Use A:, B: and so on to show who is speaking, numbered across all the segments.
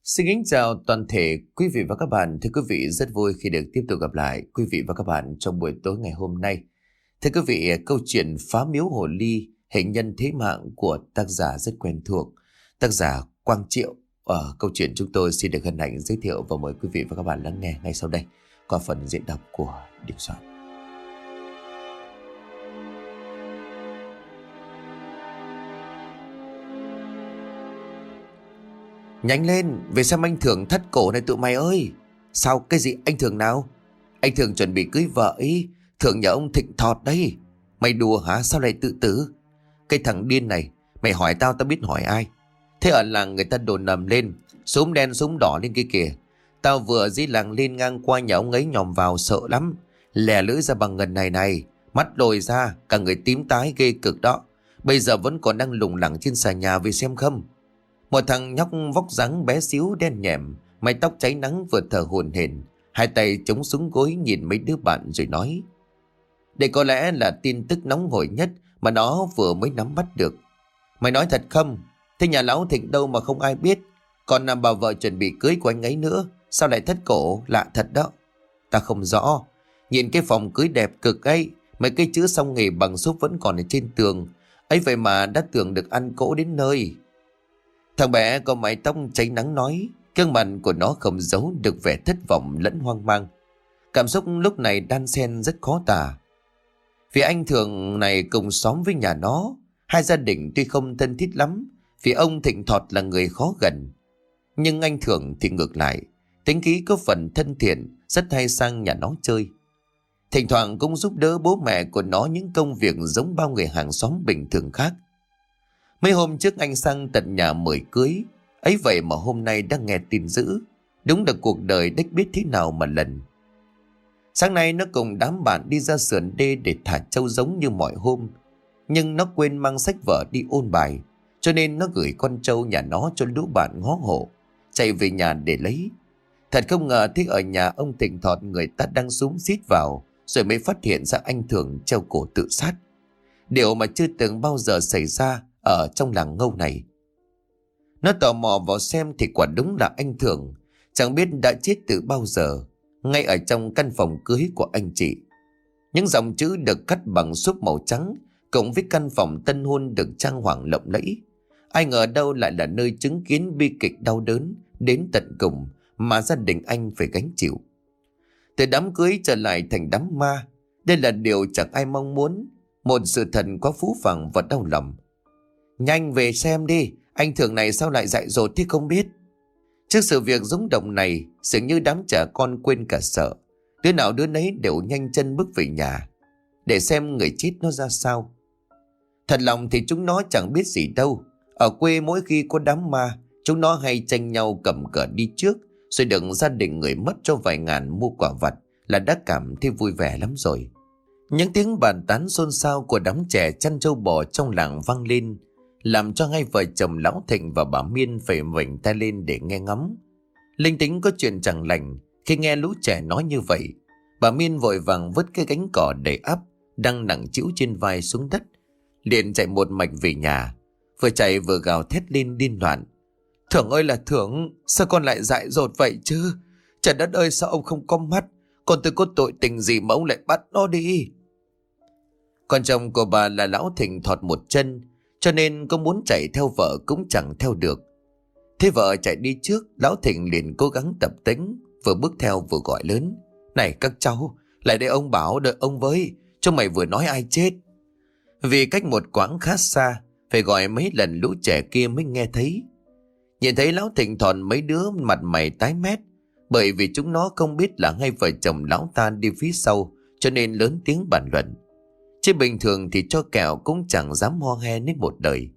A: Xin kính chào toàn thể quý vị và các bạn. Thưa quý vị, rất vui khi được tiếp tục gặp lại quý vị và các bạn trong buổi tối ngày hôm nay. Thưa quý vị, câu chuyện Phá miếu hồ ly, hình nhân thế mạng của tác giả rất quen thuộc, tác giả Quang Triệu. Ở câu chuyện chúng tôi xin được hân hạnh giới thiệu và mời quý vị và các bạn lắng nghe ngay sau đây qua phần diễn đọc của Đình Soạn. Nhanh lên, về xem anh Thường thắt cổ này tụi mày ơi. Sao, cái gì anh Thường nào? Anh Thường chuẩn bị cưới vợ ý, Thường nhà ông Thịnh Thọt đấy. Mày đùa hả, sao lại tự tử? Cái thằng điên này, mày hỏi tao biết hỏi ai? Thế ở làng người ta đồn nầm lên, súng đen súng đỏ lên kia kìa. Tao vừa dưới làng lên ngang qua nhà ông ấy nhòm vào sợ lắm. Lè lưỡi ra bằng ngần này, mắt lồi ra, cả người tím tái ghê cực đó. Bây giờ vẫn còn đang lủng lẳng trên xà nhà về xem không. Một thằng nhóc vóc dáng bé xíu đen nhẹm, mái tóc cháy nắng vừa thở hổn hển, hai tay chống xuống gối nhìn mấy đứa bạn rồi nói: đây có lẽ là tin tức nóng hổi nhất mà nó vừa mới nắm bắt được. Mày nói thật không? Thế nhà lão Thịnh đâu mà không ai biết? Còn bà vợ chuẩn bị cưới của anh ấy nữa, sao lại thất cổ? Lạ thật đó. Ta không rõ. Nhìn cái phòng cưới đẹp cực ấy, mấy cái chữ xong nghề bằng xốp vẫn còn ở trên tường ấy, vậy mà đã tưởng được ăn cỗ đến nơi. Thằng bé có mái tóc cháy nắng nói, gương mặt của nó không giấu được vẻ thất vọng lẫn hoang mang. Cảm xúc lúc này đan xen rất khó tả. Vì anh Thường này cùng xóm với nhà nó, hai gia đình tuy không thân thiết lắm, vì ông Thịnh Thọt là người khó gần. Nhưng anh Thường thì ngược lại, tính khí có phần thân thiện, rất hay sang nhà nó chơi. Thỉnh thoảng cũng giúp đỡ bố mẹ của nó những công việc giống bao người hàng xóm bình thường khác. Mấy hôm trước anh sang tận nhà mời cưới, ấy vậy mà hôm nay đang nghe tin dữ. Đúng là cuộc đời đếch biết thế nào mà lần. Sáng nay nó cùng đám bạn đi ra sườn đê để thả trâu giống như mọi hôm. Nhưng nó quên mang sách vở đi ôn bài, cho nên nó gửi con trâu nhà nó cho lũ bạn ngó hộ, chạy về nhà để lấy. Thật không ngờ thế ở nhà ông Thịnh Thọt người ta đang xúm xít vào, rồi mới phát hiện ra anh Thường treo cổ tự sát. Điều mà chưa từng bao giờ xảy ra ở trong làng Ngâu này. Nó tò mò vào xem thì quả đúng là anh Thường, chẳng biết đã chết từ bao giờ, ngay ở trong căn phòng cưới của anh chị. Những dòng chữ được cắt bằng xốp màu trắng, cộng với căn phòng tân hôn được trang hoàng lộng lẫy. Ai ngờ đâu lại là nơi chứng kiến bi kịch đau đớn đến tận cùng mà gia đình anh phải gánh chịu. Từ đám cưới trở lại thành đám ma, đây là điều chẳng ai mong muốn. Một sự thật quá phũ phàng và đau lòng. Nhanh về xem đi, anh Thường này sao lại dại dột thế không biết. Trước sự việc rúng động này, dường như đám trẻ con quên cả sợ. Đứa nào đứa nấy đều nhanh chân bước về nhà để xem người chết nó ra sao. Thật lòng thì chúng nó chẳng biết gì đâu. Ở quê mỗi khi có đám ma, chúng nó hay tranh nhau cầm cờ đi trước, rồi đừng gia đình người mất cho vài ngàn mua quả vặt là đã cảm thấy vui vẻ lắm rồi. Những tiếng bàn tán xôn xao của đám trẻ chăn trâu bò trong làng vang lên, làm cho hai vợ chồng lão Thịnh và bà Miên phải vểnh tay lên để nghe ngóng. Linh tính có chuyện chẳng lành khi nghe lũ trẻ nói như vậy. Bà Miên vội vàng vứt cái gánh cỏ đầy ắp đang nặng trĩu trên vai xuống đất, liền chạy một mạch về nhà, vừa chạy vừa gào thét lên điên loạn. Thưởng ơi là Thưởng, sao con lại dại dột vậy chứ? Trời đất ơi, sao ông không có mắt? Con tôi có tội tình gì mà ông lại bắt nó đi? Con chồng của bà là lão Thịnh Thọt một chân, cho nên có muốn chạy theo vợ cũng chẳng theo được. Thế vợ chạy đi trước, lão Thịnh liền cố gắng tập tĩnh, vừa bước theo vừa gọi lớn: này các cháu, lại đây ông bảo, đợi ông với, chúng mày vừa nói ai chết. Vì cách một quãng khá xa, phải gọi mấy lần lũ trẻ kia mới nghe thấy. Nhìn thấy lão Thịnh Thọt, mấy đứa mặt mày tái mét, bởi vì chúng nó không biết là hai vợ chồng lão ta đi phía sau, cho nên lớn tiếng bàn luận. Chứ bình thường thì cho kẹo cũng chẳng dám ho he đến một đời.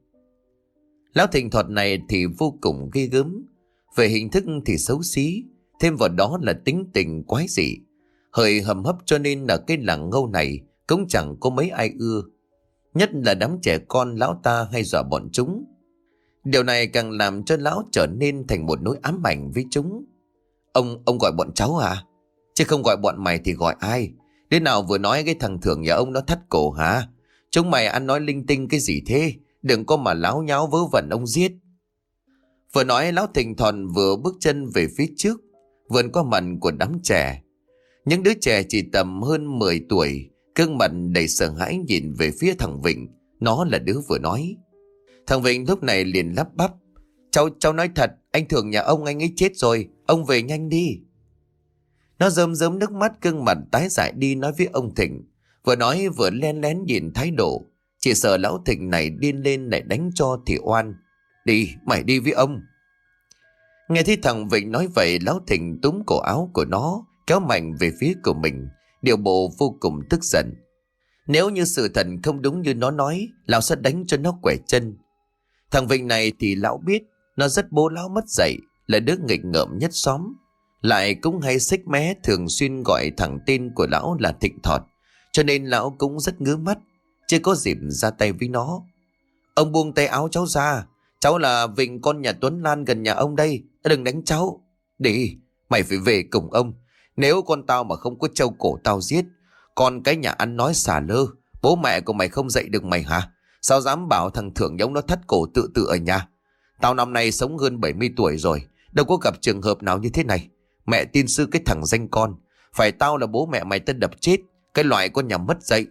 A: Lão Thịnh Thọt này thì vô cùng ghê gớm. Về hình thức thì xấu xí, thêm vào đó là tính tình quái dị, hơi hầm hấp, cho nên ở cái làng Ngâu này cũng chẳng có mấy ai ưa. Nhất là đám trẻ con lão ta hay dọa bọn chúng. Điều này càng làm cho lão trở nên thành một nỗi ám ảnh với chúng. Ông gọi bọn cháu à? Chứ không gọi bọn mày thì gọi ai? Đứa nào vừa nói cái thằng Thường nhà ông nó thắt cổ hả? Chúng mày ăn nói linh tinh cái gì thế? Đừng có mà láo nháo vớ vẩn ông giết. Vừa nói lão Thịnh Thòn vừa bước chân về phía trước, vườn qua mặt của đám trẻ. Những đứa trẻ chỉ tầm hơn 10 tuổi, gương mặt đầy sợ hãi nhìn về phía thằng Vịnh. Nó là đứa vừa nói. Thằng Vịnh lúc này liền lắp bắp: Cháu nói thật, anh Thường nhà ông anh ấy chết rồi, ông về nhanh đi. Nó rơm rớm nước mắt, gương mặt tái dại đi nói với ông Thịnh. Vừa nói vừa len lén nhìn thái độ. Chỉ sợ lão Thịnh này điên lên lại đánh cho thì oan. Đi, mày đi với ông. Nghe thấy thằng Vịnh nói vậy, lão Thịnh túm cổ áo của nó, kéo mạnh về phía của mình, điệu bộ vô cùng tức giận. Nếu như sự thật không đúng như nó nói, lão sẽ đánh cho nó quẻ chân. Thằng Vịnh này thì lão biết, nó rất bố lão mất dạy, là đứa nghịch ngợm nhất xóm. Lại cũng hay xích mé, thường xuyên gọi thằng tên của lão là Thịnh Thọt, cho nên lão cũng rất ngứa mắt, chưa có dịp ra tay với nó. Ông buông tay áo cháu ra. Cháu là Vịnh, con nhà Tuấn Lan gần nhà ông đây. Đừng đánh cháu. Đi, mày phải về cùng ông. Nếu con tao mà không có trâu cổ tao giết. Còn cái nhà ăn nói xả lơ. Bố mẹ của mày không dạy được mày hả? Sao dám bảo thằng Thưởng giống nó thắt cổ tự tử ở nhà? Tao năm nay sống hơn 70 tuổi rồi, đâu có gặp trường hợp nào như thế này. Mẹ tin sư cái thằng danh con. Phải tao là bố mẹ mày tân đập chết. Cái loại con nhà mất dạy.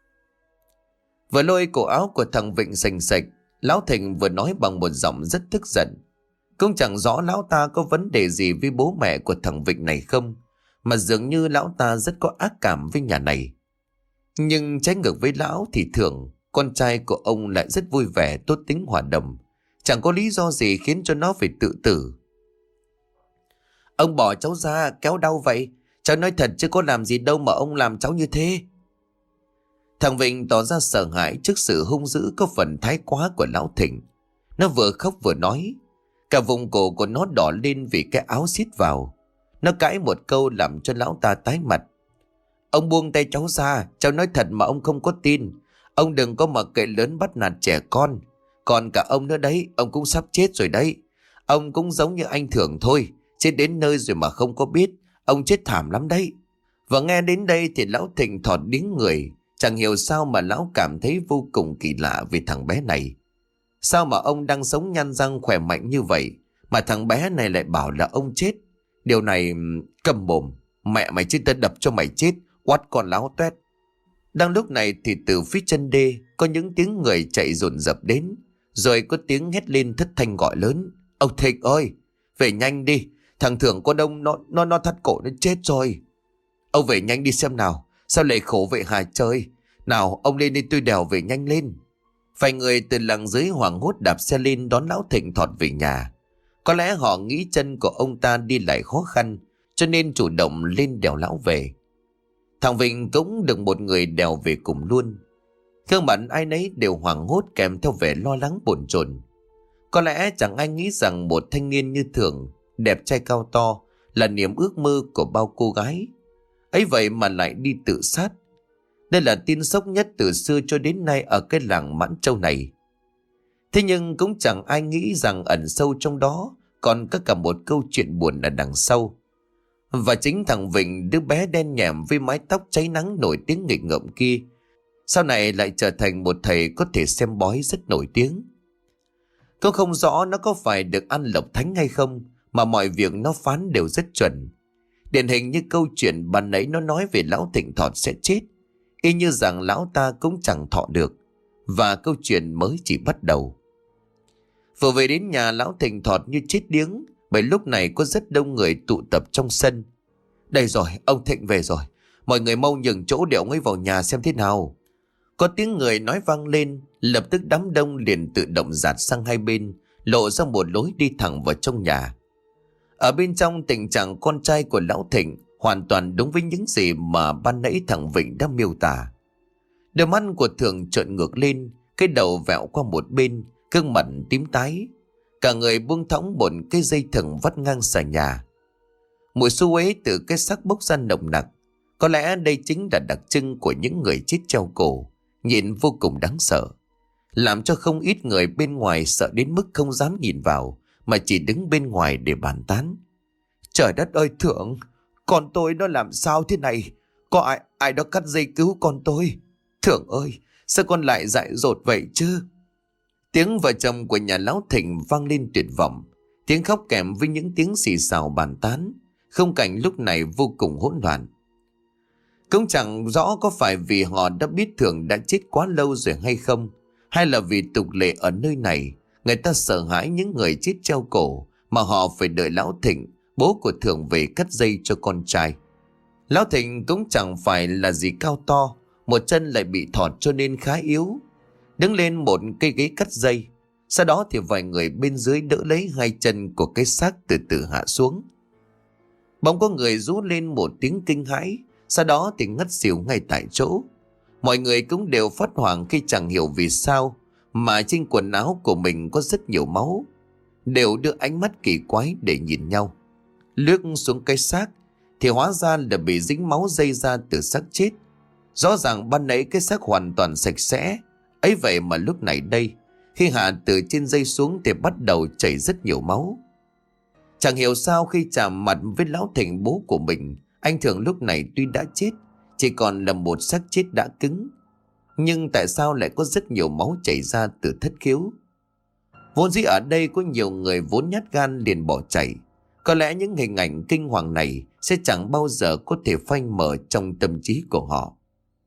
A: Vừa lôi cổ áo của thằng Vịnh sành sạch, lão Thịnh vừa nói bằng một giọng rất tức giận. Cũng chẳng rõ lão ta có vấn đề gì với bố mẹ của thằng Vịnh này không, mà dường như lão ta rất có ác cảm với nhà này. Nhưng trái ngược với lão thì Thường, con trai của ông lại rất vui vẻ, tốt tính hòa đồng. Chẳng có lý do gì khiến cho nó phải tự tử. Ông bỏ cháu ra, kéo đau vậy. Cháu nói thật chứ có làm gì đâu mà ông làm cháu như thế. Thằng Vịnh tỏ ra sợ hãi trước sự hung dữ có phần thái quá của lão Thịnh. Nó vừa khóc vừa nói. Cả vùng cổ của nó đỏ lên vì cái áo siết vào. Nó cãi một câu làm cho lão ta tái mặt. Ông buông tay cháu ra. Cháu nói thật mà ông không có tin. Ông đừng có mặc kệ lớn bắt nạt trẻ con. Còn cả ông nữa đấy, ông cũng sắp chết rồi đấy. Ông cũng giống như anh Thường thôi. Chết đến nơi rồi mà không có biết. Ông chết thảm lắm đấy. Và nghe đến đây thì lão Thịnh thọt điếng người. Chẳng hiểu sao mà lão cảm thấy vô cùng kỳ lạ về thằng bé này. Sao mà ông đang sống nhăn răng khỏe mạnh như vậy mà thằng bé này lại bảo là ông chết? Điều này... Cầm mồm. Mẹ mày chứ, ta đập cho mày chết. Oát con láo toét. Đang lúc này thì từ phía chân đê có những tiếng người chạy dồn dập đến. Rồi có tiếng hét lên thất thanh gọi lớn. Ông Thịnh ơi, về nhanh đi. Thằng Thưởng con ông nó thắt cổ nó chết rồi. Ông về nhanh đi xem nào. Sao lại khổ vậy hả trời? Nào ông lên đi, tôi đèo về nhanh lên. Vài người từ làng dưới hoảng hốt đạp xe lên đón lão Thịnh thọt về nhà. Có lẽ họ nghĩ chân của ông ta đi lại khó khăn, cho nên chủ động lên đèo lão về. Thằng Vịnh cũng được một người đèo về cùng luôn. Gương mặt ai nấy đều hoảng hốt kèm theo vẻ lo lắng bồn chồn. Có lẽ chẳng ai nghĩ rằng một thanh niên như Thường, đẹp trai cao to, là niềm ước mơ của bao cô gái. Ấy vậy mà lại đi tự sát. Đây là tin sốc nhất từ xưa cho đến nay ở cái làng Mãn Châu này. Thế nhưng cũng chẳng ai nghĩ rằng ẩn sâu trong đó còn có cả một câu chuyện buồn ở đằng sau. Và chính thằng Vịnh, đứa bé đen nhẻm với mái tóc cháy nắng nổi tiếng nghịch ngợm kia, sau này lại trở thành một thầy có thể xem bói rất nổi tiếng. Cũng không rõ nó có phải được ăn lộc thánh hay không, mà mọi việc nó phán đều rất chuẩn. Điển hình như câu chuyện ban nãy nó nói về lão Thịnh thọt sẽ chết, y như rằng lão ta cũng chẳng thọ được. Và câu chuyện mới chỉ bắt đầu. Vừa về đến nhà, lão Thịnh thọt như chết điếng, bởi lúc này có rất đông người tụ tập trong sân. Đây rồi, ông Thịnh về rồi. Mọi người mau nhường chỗ để ông ấy vào nhà xem thế nào. Có tiếng người nói vang lên, lập tức đám đông liền tự động dạt sang hai bên, lộ ra một lối đi thẳng vào trong nhà. Ở bên trong, tình trạng con trai của lão Thịnh hoàn toàn đúng với những gì mà ban nãy thằng Vịnh đã miêu tả. Đôi mắt của Thường trợn ngược lên, cái đầu vẹo qua một bên, gương mặt tím tái. Cả người buông thõng một cái dây thừng vắt ngang xà nhà. Mùi xú uế từ cái xác bốc ra nồng nặc. Có lẽ đây chính là đặc trưng của những người chết treo cổ, nhìn vô cùng đáng sợ, làm cho không ít người bên ngoài sợ đến mức không dám nhìn vào, mà chỉ đứng bên ngoài để bàn tán. Trời đất ơi Thượng, con tôi nó làm sao thế này? Có ai đó cắt dây cứu con tôi? Thượng ơi, sao con lại dại dột vậy chứ? Tiếng vợ chồng của nhà lão Thịnh vang lên tuyệt vọng. Tiếng khóc kèm với những tiếng xì xào bàn tán. Khung cảnh lúc này vô cùng hỗn loạn. Cũng chẳng rõ có phải vì họ đã biết Thường đã chết quá lâu rồi hay không, hay là vì tục lệ ở nơi này người ta sợ hãi những người chết treo cổ mà họ phải đợi Lão Thịnh, bố của Thường, về cắt dây cho con trai. Lão Thịnh cũng chẳng phải là gì cao to, một chân lại bị thọt cho nên khá yếu, đứng lên một cây ghế cắt dây. Sau đó thì vài người bên dưới đỡ lấy hai chân của cái xác từ từ hạ xuống. Bỗng có người rú lên một tiếng kinh hãi, sau đó thì ngất xỉu ngay tại chỗ. Mọi người cũng đều phát hoảng khi chẳng hiểu vì sao mà trên quần áo của mình có rất nhiều máu, đều đưa ánh mắt kỳ quái để nhìn nhau. Lướt xuống cái xác thì hóa ra là bị dính máu dây ra từ xác chết. Rõ ràng ban nãy cái xác hoàn toàn sạch sẽ, ấy vậy mà lúc này đây, khi hạ từ trên dây xuống thì bắt đầu chảy rất nhiều máu. Chẳng hiểu sao khi chạm mặt với Lão Thịnh, bố của mình, anh Thường lúc này tuy đã chết, chỉ còn là một xác chết đã cứng, nhưng tại sao lại có rất nhiều máu chảy ra từ thất khiếu? Vốn dĩ ở đây có nhiều người vốn nhát gan liền bỏ chạy. Có lẽ những hình ảnh kinh hoàng này sẽ chẳng bao giờ có thể phai mờ trong tâm trí của họ.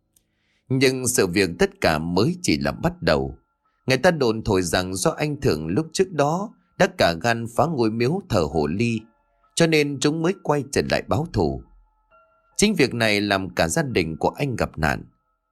A: Nhưng sự việc tất cả mới chỉ là bắt đầu. Người ta đồn thổi rằng do anh Thường lúc trước đó đã cả gan phá ngôi miếu thờ hồ ly, cho nên chúng mới quay trở lại báo thù. Chính việc này làm cả gia đình của anh gặp nạn.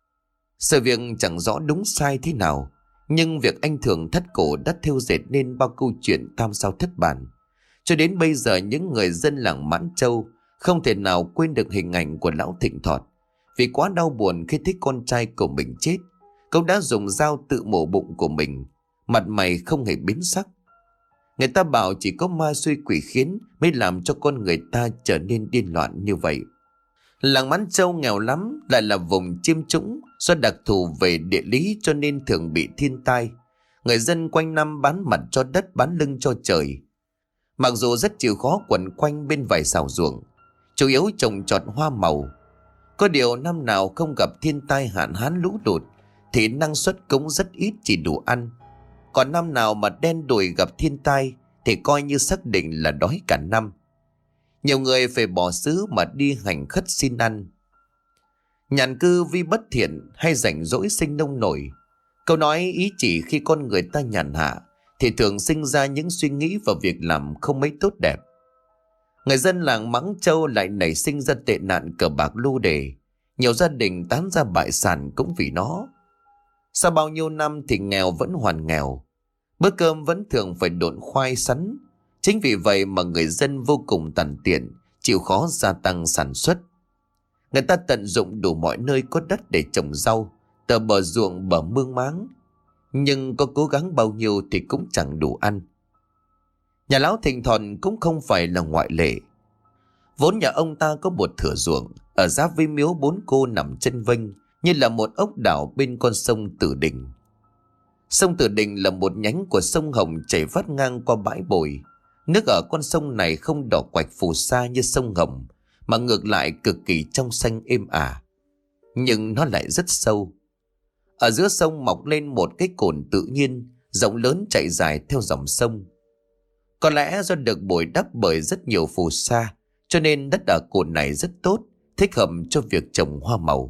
A: Sự việc chẳng rõ đúng sai thế nào, nhưng việc anh Thường thắt cổ đã thêu dệt nên bao câu chuyện tam sao thất bản. Cho đến bây giờ những người dân làng Mãn Châu không thể nào quên được hình ảnh của Lão Thịnh Thọt. Vì quá đau buồn khi thấy con trai của mình chết, cậu đã dùng dao tự mổ bụng của mình, mặt mày không hề biến sắc. Người ta bảo chỉ có ma xui quỷ khiến mới làm cho con người ta trở nên điên loạn như vậy. Làng Mãn Châu nghèo lắm, lại là vùng chiêm trũng, do đặc thù về địa lý cho nên thường bị thiên tai. Người dân quanh năm bán mặt cho đất, bán lưng cho trời. Mặc dù rất chịu khó quẩn quanh bên vài xào ruộng, chủ yếu trồng trọt hoa màu. Có điều năm nào không gặp thiên tai hạn hán lũ lụt thì năng suất cũng rất ít, chỉ đủ ăn. Còn năm nào mà đen đủi gặp thiên tai thì coi như xác định là đói cả năm. Nhiều người phải bỏ xứ mà đi hành khất xin ăn. Nhàn cư vì bất thiện hay rảnh rỗi sinh nông nổi. Câu nói ý chỉ khi con người ta nhàn hạ thì thường sinh ra những suy nghĩ và việc làm không mấy tốt đẹp. Người dân làng Mãn Châu lại nảy sinh ra tệ nạn cờ bạc lô đề. Nhiều gia đình tán ra bại sản cũng vì nó. Sau bao nhiêu năm thì nghèo vẫn hoàn nghèo, bữa cơm vẫn thường phải độn khoai sắn. Chính vì vậy mà người dân vô cùng tàn tiện, chịu khó gia tăng sản xuất. Người ta tận dụng đủ mọi nơi có đất để trồng rau, từ bờ ruộng bờ mương máng. Nhưng có cố gắng bao nhiêu thì cũng chẳng đủ ăn. Nhà Lão Thịnh Thọt cũng không phải là ngoại lệ. Vốn nhà ông ta có một thửa ruộng ở giáp với miếu Bốn Cô nằm chân vênh như là một ốc đảo bên con sông Tử Đình. Sông Tử Đình là một nhánh của sông Hồng chảy vắt ngang qua bãi bồi. Nước ở con sông này không đỏ quạch phù sa như sông Hồng, mà ngược lại cực kỳ trong xanh êm ả. Nhưng nó lại rất sâu. Ở giữa sông mọc lên một cái cồn tự nhiên, rộng lớn chạy dài theo dòng sông. Có lẽ do được bồi đắp bởi rất nhiều phù sa, cho nên đất ở cồn này rất tốt, thích hợp cho việc trồng hoa màu.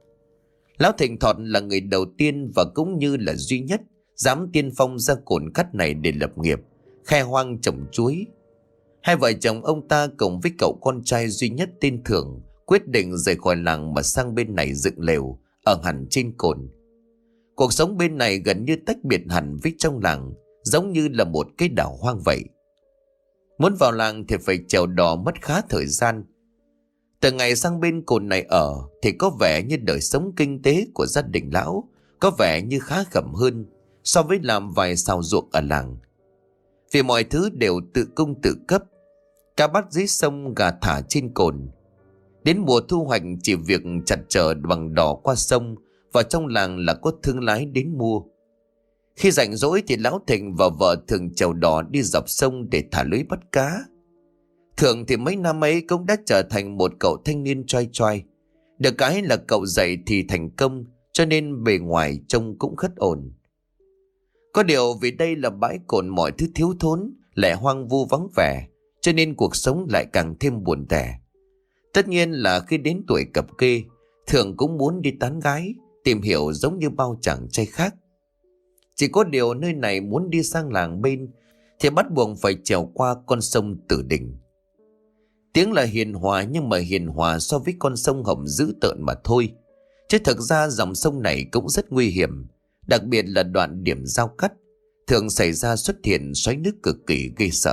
A: Lão Thịnh Thọt là người đầu tiên và cũng như là duy nhất dám tiên phong ra cồn cát này để lập nghiệp, khai hoang trồng chuối. Hai vợ chồng ông ta cùng với cậu con trai duy nhất tên Thường quyết định rời khỏi làng mà sang bên này dựng lều ở hẳn trên cồn. Cuộc sống bên này gần như tách biệt hẳn với trong làng, giống như là một cái đảo hoang vậy. Muốn vào làng thì phải chèo đò mất khá thời gian. Từ ngày sang bên cồn này ở thì có vẻ như đời sống kinh tế của gia đình lão có vẻ như khá khẩm hơn so với làm vài xào ruộng ở làng. Vì mọi thứ đều tự cung tự cấp, cá bắt dưới sông, gà thả trên cồn. Đến mùa thu hoạch chỉ việc chặt chở bằng đò qua sông, và trong làng là có thương lái đến mua. Khi rảnh rỗi thì Lão Thịnh và vợ thường chèo đò đi dọc sông để thả lưới bắt cá. Thường thì mấy năm ấy cũng đã trở thành một cậu thanh niên choi choi. Được cái là cậu dạy thì thành công, cho nên bề ngoài trông cũng khất ổn. Có điều vì đây là bãi cồn mọi thứ thiếu thốn, lại hoang vu vắng vẻ, cho nên cuộc sống lại càng thêm buồn tẻ. Tất nhiên là khi đến tuổi cập kê, Thượng cũng muốn đi tán gái, tìm hiểu giống như bao chàng trai khác. Chỉ có điều nơi này muốn đi sang làng bên thì bắt buộc phải trèo qua con sông Tử Đình. Tiếng là hiền hòa, nhưng mà hiền hòa so với con sông Hồng dữ tợn mà thôi. Chứ thực ra dòng sông này cũng rất nguy hiểm, đặc biệt là đoạn điểm giao cắt, thường xảy ra xuất hiện xoáy nước cực kỳ ghê sợ.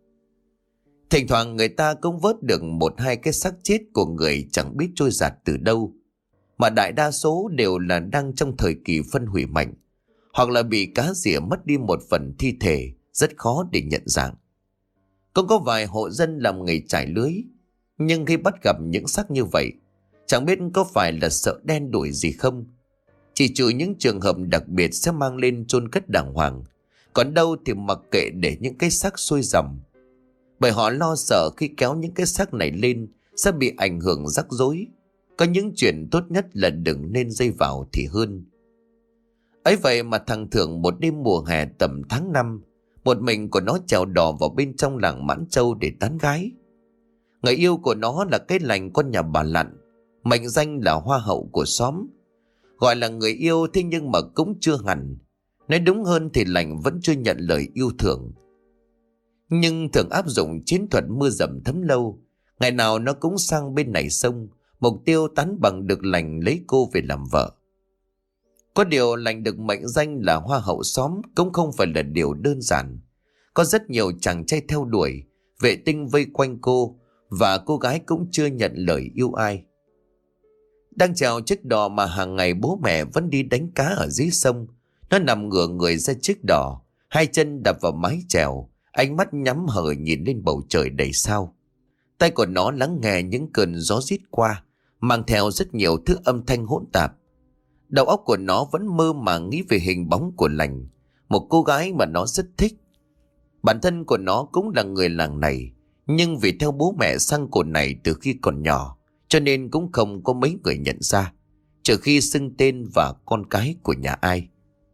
A: Thỉnh thoảng người ta cũng vớt được một hai cái xác chết của người chẳng biết trôi giạt từ đâu, mà đại đa số đều là đang trong thời kỳ phân hủy mạnh, hoặc là bị cá rỉa mất đi một phần thi thể, rất khó để nhận dạng. Cũng có vài hộ dân làm nghề trải lưới, nhưng khi bắt gặp những xác như vậy, chẳng biết có phải là sợ đen đuổi gì không. Chỉ trừ những trường hợp đặc biệt sẽ mang lên chôn cất đàng hoàng, còn đâu thì mặc kệ để những cái xác xuôi dòng. Bởi họ lo sợ khi kéo những cái xác này lên sẽ bị ảnh hưởng rắc rối. Có những chuyện tốt nhất là đừng nên dây vào thì hơn. Ấy vậy mà thằng Thượng một đêm mùa hè tầm tháng 5, một mình của nó trèo đò vào bên trong làng Mãn Châu để tán gái. Người yêu của nó là cái lành con nhà bà Lặn, mệnh danh là hoa hậu của xóm. Gọi là người yêu thế nhưng mà cũng chưa hẳn. Nói đúng hơn thì lành vẫn chưa nhận lời yêu Thượng. Nhưng Thượng áp dụng chiến thuật mưa dầm thấm lâu, ngày nào nó cũng sang bên này sông, mục tiêu tán bằng được lành lấy cô về làm vợ. Có điều lành được mệnh danh là hoa hậu xóm cũng không phải là điều đơn giản. Có rất nhiều chàng trai theo đuổi, vệ tinh vây quanh cô, và cô gái cũng chưa nhận lời yêu ai. Đang chèo chiếc đò mà hàng ngày bố mẹ vẫn đi đánh cá ở dưới sông, nó nằm ngửa người ra chiếc đò, hai chân đập vào mái chèo, ánh mắt nhắm hờ nhìn lên bầu trời đầy sao. Tay của nó lắng nghe những cơn gió rít qua, mang theo rất nhiều thứ âm thanh hỗn tạp. Đầu óc của nó vẫn mơ màng nghĩ về hình bóng của lành, một cô gái mà nó rất thích. Bản thân của nó cũng là người làng này, nhưng vì theo bố mẹ sang cồn này từ khi còn nhỏ, cho nên cũng không có mấy người nhận ra, trừ khi xưng tên và con cái của nhà ai.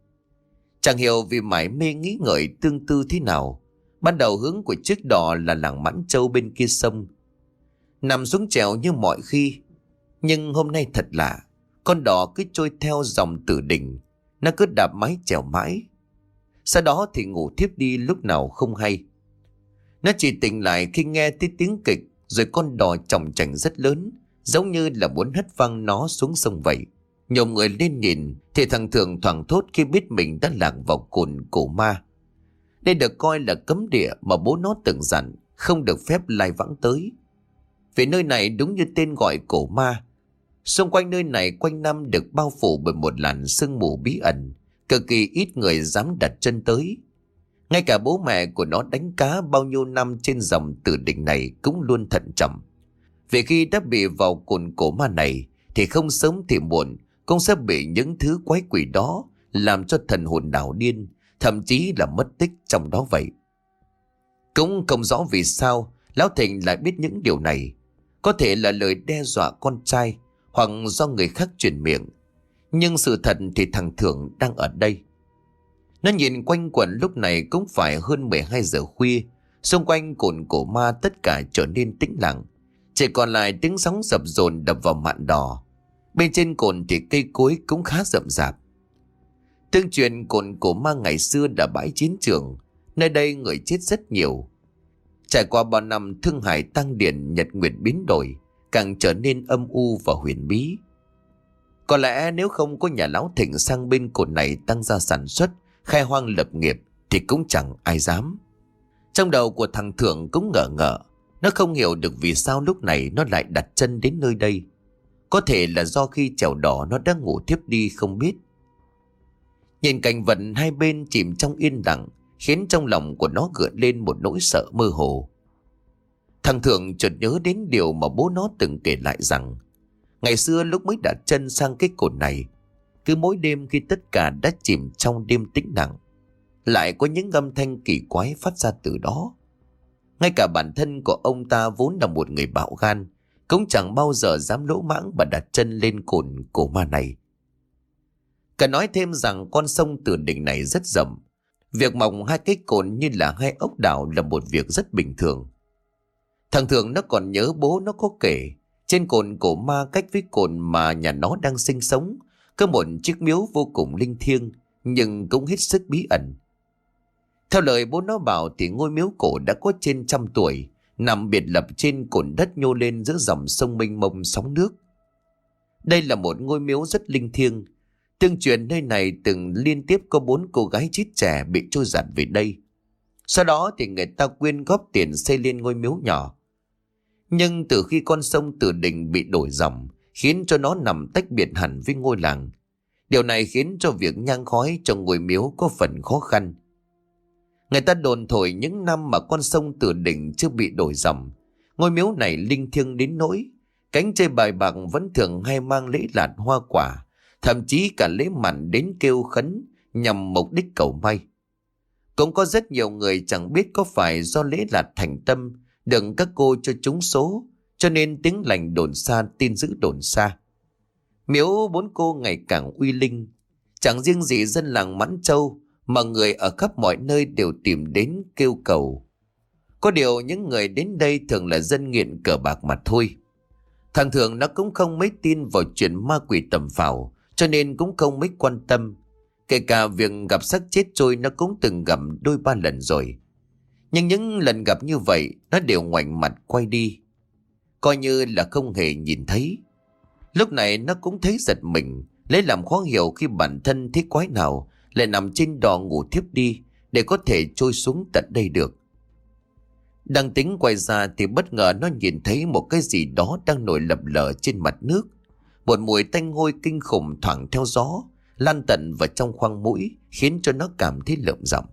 A: Chẳng hiểu vì mải mê nghĩ ngợi tương tư thế nào, ban đầu hướng của chiếc đò là làng Mãn Châu bên kia sông. Nằm xuống chèo như mọi khi, nhưng hôm nay thật lạ, con đò cứ trôi theo dòng Tử Đình, nó cứ đạp mái chèo mãi. Sau đó thì ngủ thiếp đi lúc nào không hay. Nó chỉ tỉnh lại khi nghe thấy tiếng kịch, rồi con đò chòng chành rất lớn, giống như là muốn hất văng nó xuống sông vậy. Nhổm người lên nhìn thì thằng Thượng thoảng thốt khi biết mình đã lạc vào cồn cổ ma. Đây được coi là cấm địa mà bố nó từng dặn không được phép lai vãng tới. Vì nơi này đúng như tên gọi cổ ma. Xung quanh nơi này quanh năm được bao phủ bởi một làn sương mù bí ẩn, cực kỳ ít người dám đặt chân tới. Ngay cả bố mẹ của nó đánh cá bao nhiêu năm trên dòng Tử Đình này cũng luôn thận trọng. Vì khi đã bị vào cồn cổ ma này thì không sớm thì muộn cũng sẽ bị những thứ quái quỷ đó làm cho thần hồn đảo điên, thậm chí là mất tích trong đó vậy. Cũng không rõ vì sao Lão Thịnh lại biết những điều này. Có thể là lời đe dọa con trai, hoặc do người khác truyền miệng. Nhưng sự thật thì thằng Thượng đang ở đây. Nó nhìn quanh quẩn lúc này cũng phải hơn 12 giờ khuya. Xung quanh cồn cổ ma tất cả trở nên tĩnh lặng, chỉ còn lại tiếng sóng dập dồn đập vào mạn đò. Bên trên cồn thì cây cối cũng khá rậm rạp. Tương truyền cồn cổ ma ngày xưa là bãi chiến trường, nơi đây người chết rất nhiều. Trải qua bao năm thương hải tăng điển, nhật nguyệt biến đổi, càng trở nên âm u và huyền bí. Có lẽ nếu không có nhà Lão Thịnh sang bên cồn này tăng gia sản xuất, khai hoang lập nghiệp thì cũng chẳng ai dám. Trong đầu của thằng Thượng cũng ngờ ngợ, nó không hiểu được vì sao lúc này nó lại đặt chân đến nơi đây. Có thể là do khi chèo đò nó đang ngủ thiếp đi không biết. Nhìn cảnh vật hai bên chìm trong yên lặng khiến trong lòng của nó gợn lên một nỗi sợ mơ hồ. Thằng Thượng chợt nhớ đến điều mà bố nó từng kể lại rằng ngày xưa lúc mới đặt chân sang cái cồn này, cứ mỗi đêm khi tất cả đã chìm trong đêm tĩnh lặng, lại có những âm thanh kỳ quái phát ra từ đó. Ngay cả bản thân của ông ta vốn là một người bạo gan, cũng chẳng bao giờ dám lỗ mãng mà đặt chân lên cồn cổ ma này. Cần nói thêm rằng con sông Tử Đình này rất rộng, Việc mọc hai cái cồn như là hai ốc đảo là một việc rất bình thường. Thằng Thường nó còn nhớ bố nó có kể, trên cồn cổ ma cách với cồn mà nhà nó đang sinh sống có một chiếc miếu vô cùng linh thiêng, nhưng cũng hết sức bí ẩn. Theo lời bố nó bảo thì ngôi miếu cổ đã có trên 100 tuổi, nằm biệt lập trên cồn đất nhô lên giữa dòng sông mênh mông sóng nước. Đây là một ngôi miếu rất linh thiêng. Tương truyền nơi này từng liên tiếp có 4 cô gái chít trẻ bị trôi giạt về đây. Sau đó thì người ta quyên góp tiền xây lên ngôi miếu nhỏ. Nhưng từ khi con sông Từ Đình bị đổi dòng, khiến cho nó nằm tách biệt hẳn với ngôi làng. Điều này khiến cho việc nhang khói trong ngôi miếu có phần khó khăn. Người ta đồn thổi những năm mà con sông Từ Đình chưa bị đổi dòng, ngôi miếu này linh thiêng đến nỗi cánh chơi bài bạc vẫn thường hay mang lễ lạt hoa quả, thậm chí cả lễ mặn đến kêu khấn nhằm mục đích cầu may. Cũng có rất nhiều người chẳng biết có phải do lễ lạt thành tâm đừng các cô cho trúng số, cho nên tiếng lành đồn xa tin dữ đồn xa. Miếu 4 cô ngày càng uy linh, chẳng riêng gì dân làng Mãn Châu mà người ở khắp mọi nơi đều tìm đến kêu cầu. Có điều những người đến đây thường là dân nghiện cờ bạc mà thôi. Thằng Thường nó cũng không mấy tin vào chuyện ma quỷ tầm phào, cho nên cũng không mấy quan tâm. Kể cả việc gặp xác chết trôi nó cũng từng gặp đôi ba lần rồi. Nhưng những lần gặp như vậy nó đều ngoảnh mặt quay đi, coi như là không hề nhìn thấy. Lúc này nó cũng thấy giật mình, lấy làm khó hiểu khi bản thân thấy quái nào lại nằm trên đò ngủ thiếp đi để có thể trôi xuống tận đây được. Đang tính quay ra thì bất ngờ nó nhìn thấy một cái gì đó đang nổi lập lờ trên mặt nước. Một mùi tanh hôi kinh khủng thoảng theo gió lan tận vào trong khoang mũi, khiến cho nó cảm thấy lợm giọng.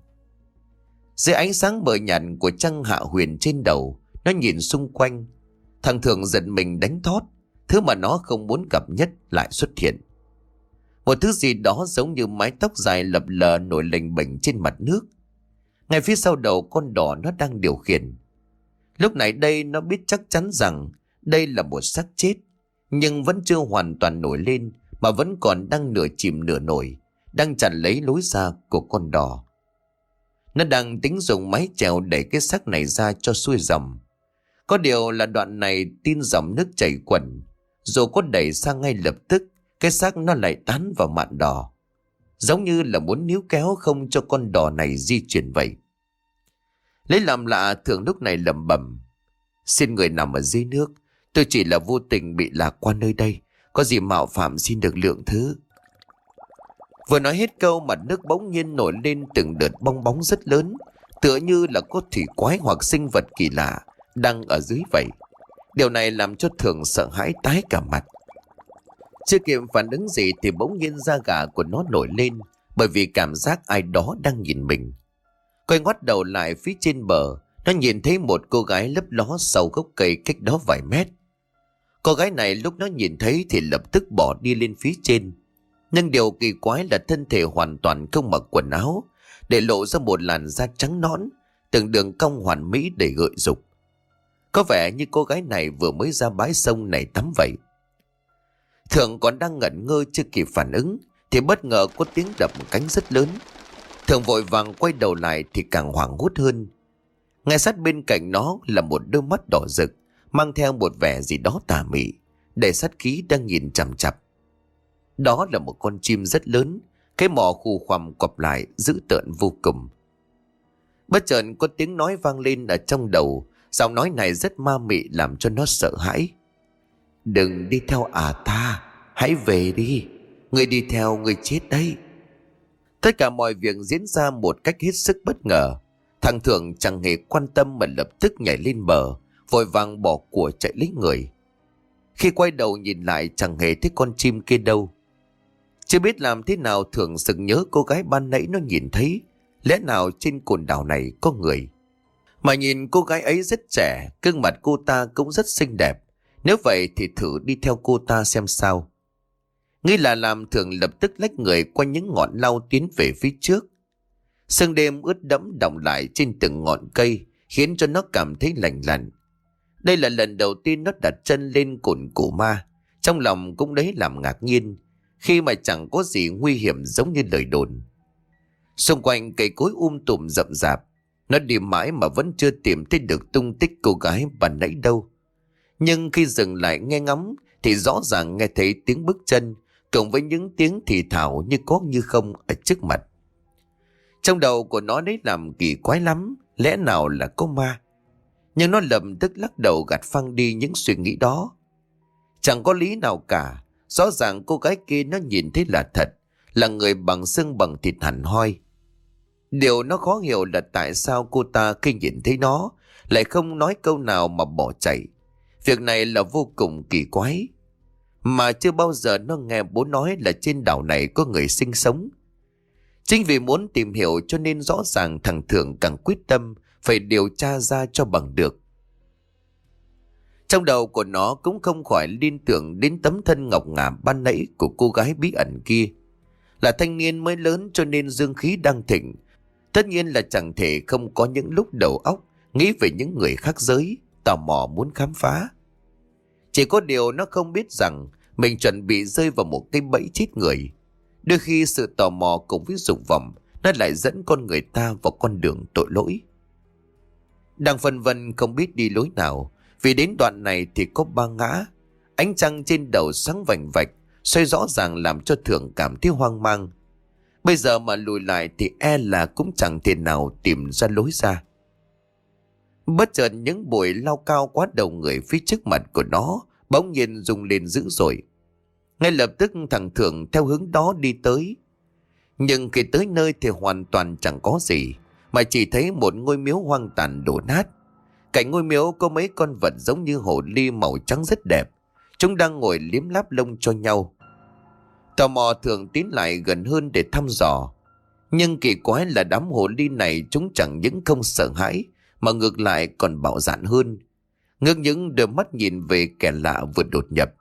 A: Dưới ánh sáng mờ nhạt của trăng hạ huyền trên đầu, nó nhìn xung quanh. Thằng Thường giật mình đánh thót, thứ mà nó không muốn gặp nhất lại xuất hiện. Một thứ gì đó giống như mái tóc dài lập lờ nổi lềnh bềnh trên mặt nước. Ngay phía sau đầu con đò nó đang điều khiển. Lúc này đây nó biết chắc chắn rằng đây là một xác chết, nhưng vẫn chưa hoàn toàn nổi lên mà vẫn còn đang nửa chìm nửa nổi, đang chặn lấy lối ra của con đò. Nó đang tính dùng mái chèo đẩy cái xác này ra cho xuôi dòng. Có điều là đoạn này tin dòng nước chảy quẩn, dù có đẩy sang ngay lập tức, cái xác nó lại tán vào mạn đò, giống như là muốn níu kéo không cho con đò này di chuyển vậy. Lấy làm lạ, Thường lúc này lẩm bẩm: "Xin người nằm ở dưới nước, tôi chỉ là vô tình bị lạc qua nơi đây, có gì mạo phạm xin được lượng thứ." Vừa nói hết câu, mặt nước bỗng nhiên nổi lên từng đợt bong bóng rất lớn, tựa như là có thủy quái hoặc sinh vật kỳ lạ đang ở dưới vậy. Điều này làm cho Thường sợ hãi tái cả mặt. Chưa kịp phản ứng gì thì bỗng nhiên da gà của nó nổi lên, bởi vì cảm giác ai đó đang nhìn mình. Quay ngoắt đầu lại phía trên bờ, nó nhìn thấy một cô gái lấp ló sau gốc cây cách đó vài mét. Cô gái này lúc nó nhìn thấy thì lập tức bỏ đi lên phía trên. Nhưng điều kỳ quái là thân thể hoàn toàn không mặc quần áo, để lộ ra một làn da trắng nõn, từng đường cong hoàn mỹ để gợi dục. Có vẻ như cô gái này vừa mới ra bãi sông này tắm vậy. Thường còn đang ngẩn ngơ chưa kịp phản ứng thì bất ngờ có tiếng đập cánh rất lớn. Thường vội vàng quay đầu lại thì càng hoảng hốt hơn. Ngay sát bên cạnh nó là một đôi mắt đỏ rực, mang theo một vẻ gì đó tà mị, đầy sát khí đang nhìn chằm chằm. Đó là một con chim rất lớn, cái mỏ khù khoằm quặp lại dữ tợn vô cùng. Bất chợt có tiếng nói vang lên ở trong đầu, giọng nói này rất ma mị làm cho nó sợ hãi. "Đừng đi theo ta, hãy về đi, người đi theo người chết đấy." Tất cả mọi việc diễn ra một cách hết sức bất ngờ. Thằng Thường chẳng hề quan tâm mà lập tức nhảy lên bờ, vội vàng bỏ của chạy lấy người. Khi quay đầu nhìn lại chẳng hề thấy con chim kia đâu. Chưa biết làm thế nào, Thường sực nhớ cô gái ban nãy nó nhìn thấy. Lẽ nào trên cồn đảo này có người? Mà nhìn cô gái ấy rất trẻ, gương mặt cô ta cũng rất xinh đẹp. Nếu vậy thì thử đi theo cô ta xem sao. Nghĩ là làm, Thường lập tức lách người qua những ngọn lau tiến về phía trước. Sương đêm ướt đẫm đọng lại trên từng ngọn cây, khiến cho nó cảm thấy lạnh lạnh. Đây là lần đầu tiên nó đặt chân lên cồn cổ ma. Trong lòng cũng đấy làm ngạc nhiên, khi mà chẳng có gì nguy hiểm giống như lời đồn. Xung quanh cây cối tùm rậm rạp. Nó đi mãi mà vẫn chưa tìm thấy được tung tích cô gái ban nãy đâu. Nhưng khi dừng lại nghe ngắm thì rõ ràng nghe thấy tiếng bước chân cộng với những tiếng thì thào như có như không ở trước mặt. Trong đầu của nó đấy làm kỳ quái lắm, lẽ nào là có ma? Nhưng nó lập tức lắc đầu gạt phăng đi những suy nghĩ đó. Chẳng có lý nào cả, rõ ràng cô gái kia nó nhìn thấy là thật, là người bằng xương bằng thịt hẳn hoi. Điều nó khó hiểu là tại sao cô ta khi nhìn thấy nó lại không nói câu nào mà bỏ chạy. Việc này là vô cùng kỳ quái. Mà chưa bao giờ nó nghe bố nói là trên đảo này có người sinh sống. Chính vì muốn tìm hiểu cho nên rõ ràng thằng Thượng càng quyết tâm phải điều tra ra cho bằng được. Trong đầu của nó cũng không khỏi liên tưởng đến tấm thân ngọc ngà ban nãy của cô gái bí ẩn kia. Là thanh niên mới lớn cho nên dương khí đang thịnh. Tất nhiên là chẳng thể không có những lúc đầu óc nghĩ về những người khác giới, tò mò muốn khám phá. Chỉ có điều nó không biết rằng mình chuẩn bị rơi vào một cái bẫy chết người. Đôi khi sự tò mò cùng với dục vọng nó lại dẫn con người ta vào con đường tội lỗi. Đang phân vân không biết đi lối nào, vì đến đoạn này thì có ba ngã. Ánh trăng trên đầu sáng vành vạch xoay rõ ràng làm cho Thượng cảm thấy hoang mang. Bây giờ mà lùi lại thì e là cũng chẳng thể nào tìm ra lối ra. Bất chợt những bụi lao cao quá đầu người phía trước mặt của nó bỗng nhiên rung lên dữ dội. Ngay lập tức thằng Thượng theo hướng đó đi tới. Nhưng khi tới nơi thì hoàn toàn chẳng có gì, mà chỉ thấy một ngôi miếu hoang tàn đổ nát. Cạnh ngôi miếu có mấy con vật giống như hồ ly màu trắng rất đẹp. Chúng đang ngồi liếm láp lông cho nhau. Tò mò Thượng tiến lại gần hơn để thăm dò. Nhưng kỳ quái là đám hồ ly này chúng chẳng những không sợ hãi, mà ngược lại còn bạo dạn hơn. Ngước những đôi mắt nhìn về kẻ lạ vừa đột nhập.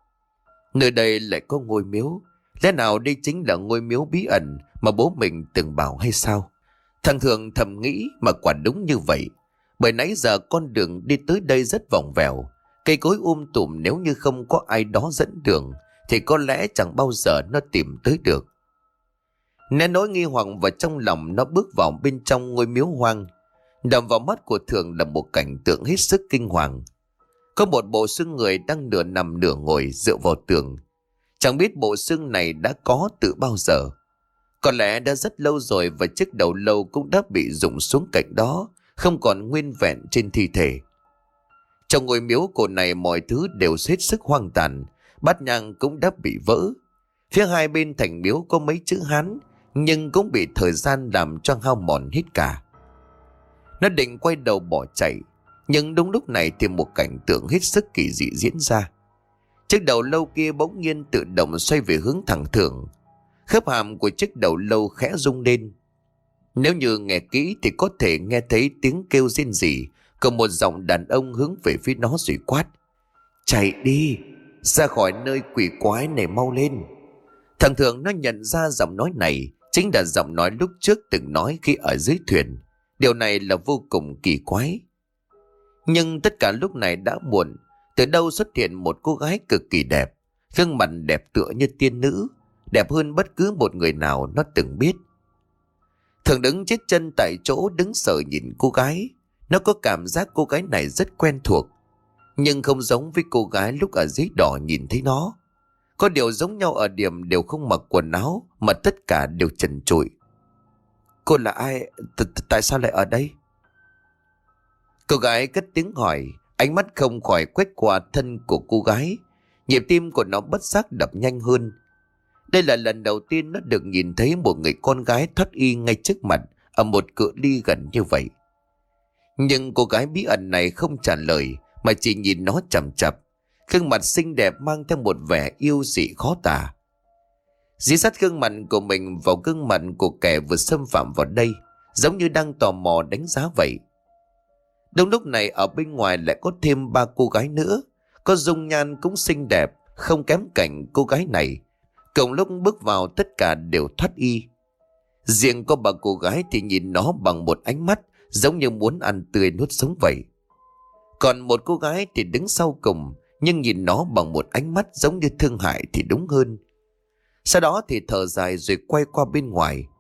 A: Nơi đây lại có ngôi miếu. Lẽ nào đây chính là ngôi miếu bí ẩn mà bố mình từng bảo hay sao? Thằng Thượng thầm nghĩ mà quả đúng như vậy. Bởi nãy giờ con đường đi tới đây rất vòng vèo. Cây cối tùm, nếu như không có ai đó dẫn đường thì có lẽ chẳng bao giờ nó tìm tới được. Nén nỗi nghi hoặc vào trong lòng, nó bước vào bên trong ngôi miếu hoang. Đập vào mắt của Thượng là một cảnh tượng hết sức kinh hoàng. Có một bộ xương người đang nửa nằm nửa ngồi dựa vào tường. Chẳng biết bộ xương này đã có từ bao giờ. Có lẽ đã rất lâu rồi và chiếc đầu lâu cũng đã bị rụng xuống cạnh đó, không còn nguyên vẹn trên thi thể. Trong ngôi miếu cổ này mọi thứ đều hết sức hoang tàn, bát nhang cũng đã bị vỡ. Phía hai bên thành miếu có mấy chữ Hán, nhưng cũng bị thời gian làm cho hao mòn hết cả. Nó định quay đầu bỏ chạy, nhưng đúng lúc này thì một cảnh tượng hết sức kỳ dị diễn ra. Chiếc đầu lâu kia bỗng nhiên tự động xoay về hướng thằng Thượng. Khớp hàm của chiếc đầu lâu khẽ rung lên. Nếu như nghe kỹ thì có thể nghe thấy tiếng kêu rên rỉ, còn một giọng đàn ông hướng về phía nó rồi quát: "Chạy đi, ra khỏi nơi quỷ quái này mau lên." Thằng Thượng nó nhận ra giọng nói này chính là giọng nói lúc trước từng nói khi ở dưới thuyền. Điều này là vô cùng kỳ quái. Nhưng tất cả lúc này đã muộn. Từ đâu xuất hiện một cô gái cực kỳ đẹp, gương mặt đẹp tựa như tiên nữ, đẹp hơn bất cứ một người nào nó từng biết. Thường đứng chết chân tại chỗ đứng sờ nhìn cô gái. Nó có cảm giác cô gái này rất quen thuộc, nhưng không giống với cô gái lúc ở dưới đỏ nhìn thấy nó. Có điều giống nhau ở điểm đều không mặc quần áo, mà tất cả đều trần trụi. "Cô là ai? Tại sao lại ở đây?" Cô gái cất tiếng hỏi, ánh mắt không khỏi quét qua thân của cô gái. Nhịp tim của nó bất giác đập nhanh hơn. Đây là lần đầu tiên nó được nhìn thấy một người con gái thoát y ngay trước mặt, ở một cự ly gần như vậy. Nhưng cô gái bí ẩn này không trả lời, mà chỉ nhìn nó chằm chằm. Gương mặt xinh đẹp mang theo một vẻ yêu dị khó tả. Dí sát gương mặt của mình vào gương mặt của kẻ vừa xâm phạm vào đây, giống như đang tò mò đánh giá vậy. Đúng lúc này ở bên ngoài lại có thêm ba cô gái nữa, có dung nhan cũng xinh đẹp, không kém cạnh cô gái này. Cùng lúc bước vào tất cả đều thoát y. Riêng có bà cô gái thì nhìn nó bằng một ánh mắt giống như muốn ăn tươi nuốt sống vậy. Còn một cô gái thì đứng sau cùng, nhưng nhìn nó bằng một ánh mắt giống như thương hại thì đúng hơn. Sau đó thì thở dài rồi quay qua bên ngoài.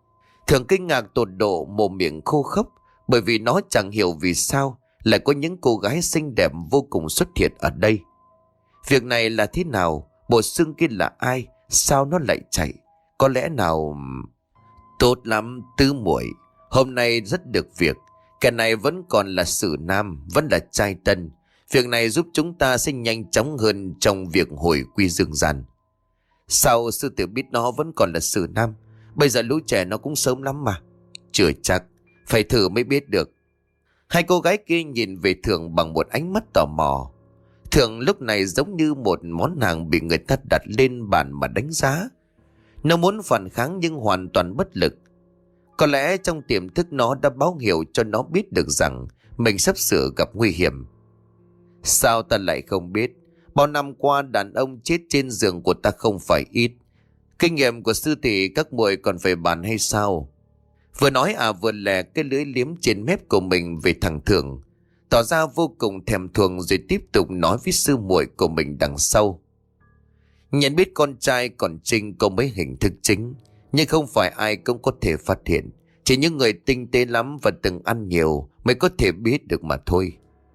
A: Thường kinh ngạc tột độ, mồm miệng khô khốc, bởi vì nó chẳng hiểu vì sao lại có những cô gái xinh đẹp vô cùng xuất hiện ở đây. Việc này là thế nào? Bộ xương kia là ai? Sao nó lại chạy? Có lẽ nào... Tốt lắm tứ muội, hôm nay rất được việc. Kẻ này vẫn còn là sử nam, vẫn là trai tân. Việc này giúp chúng ta sẽ nhanh chóng hơn trong việc hồi quy dương gian. Sao sư tử biết nó vẫn còn là sử nam? Bây giờ lũ trẻ nó cũng sớm lắm mà. Chưa chắc, phải thử mới biết được. Hai cô gái kia nhìn về Thường bằng một ánh mắt tò mò. Thường lúc này giống như một món hàng bị người ta đặt lên bàn mà đánh giá. Nó muốn phản kháng nhưng hoàn toàn bất lực. Có lẽ trong tiềm thức nó đã báo hiệu cho nó biết được rằng mình sắp sửa gặp nguy hiểm. Sao ta lại không biết? Bao năm qua đàn ông chết trên giường của ta không phải ít. Kinh nghiệm của sư tỷ các muội còn phải bàn hay sao? Vừa nói vừa lè cái lưỡi liếm trên mép của mình về thằng Thường, tỏ ra vô cùng thèm thuồng, rồi tiếp tục nói với sư muội của mình đằng sau. Nhận biết con trai còn Trinh có mấy hình thức chính, nhưng không phải ai cũng có thể phát hiện. Chỉ những người tinh tế lắm và từng ăn nhiều mới có thể biết được mà thôi.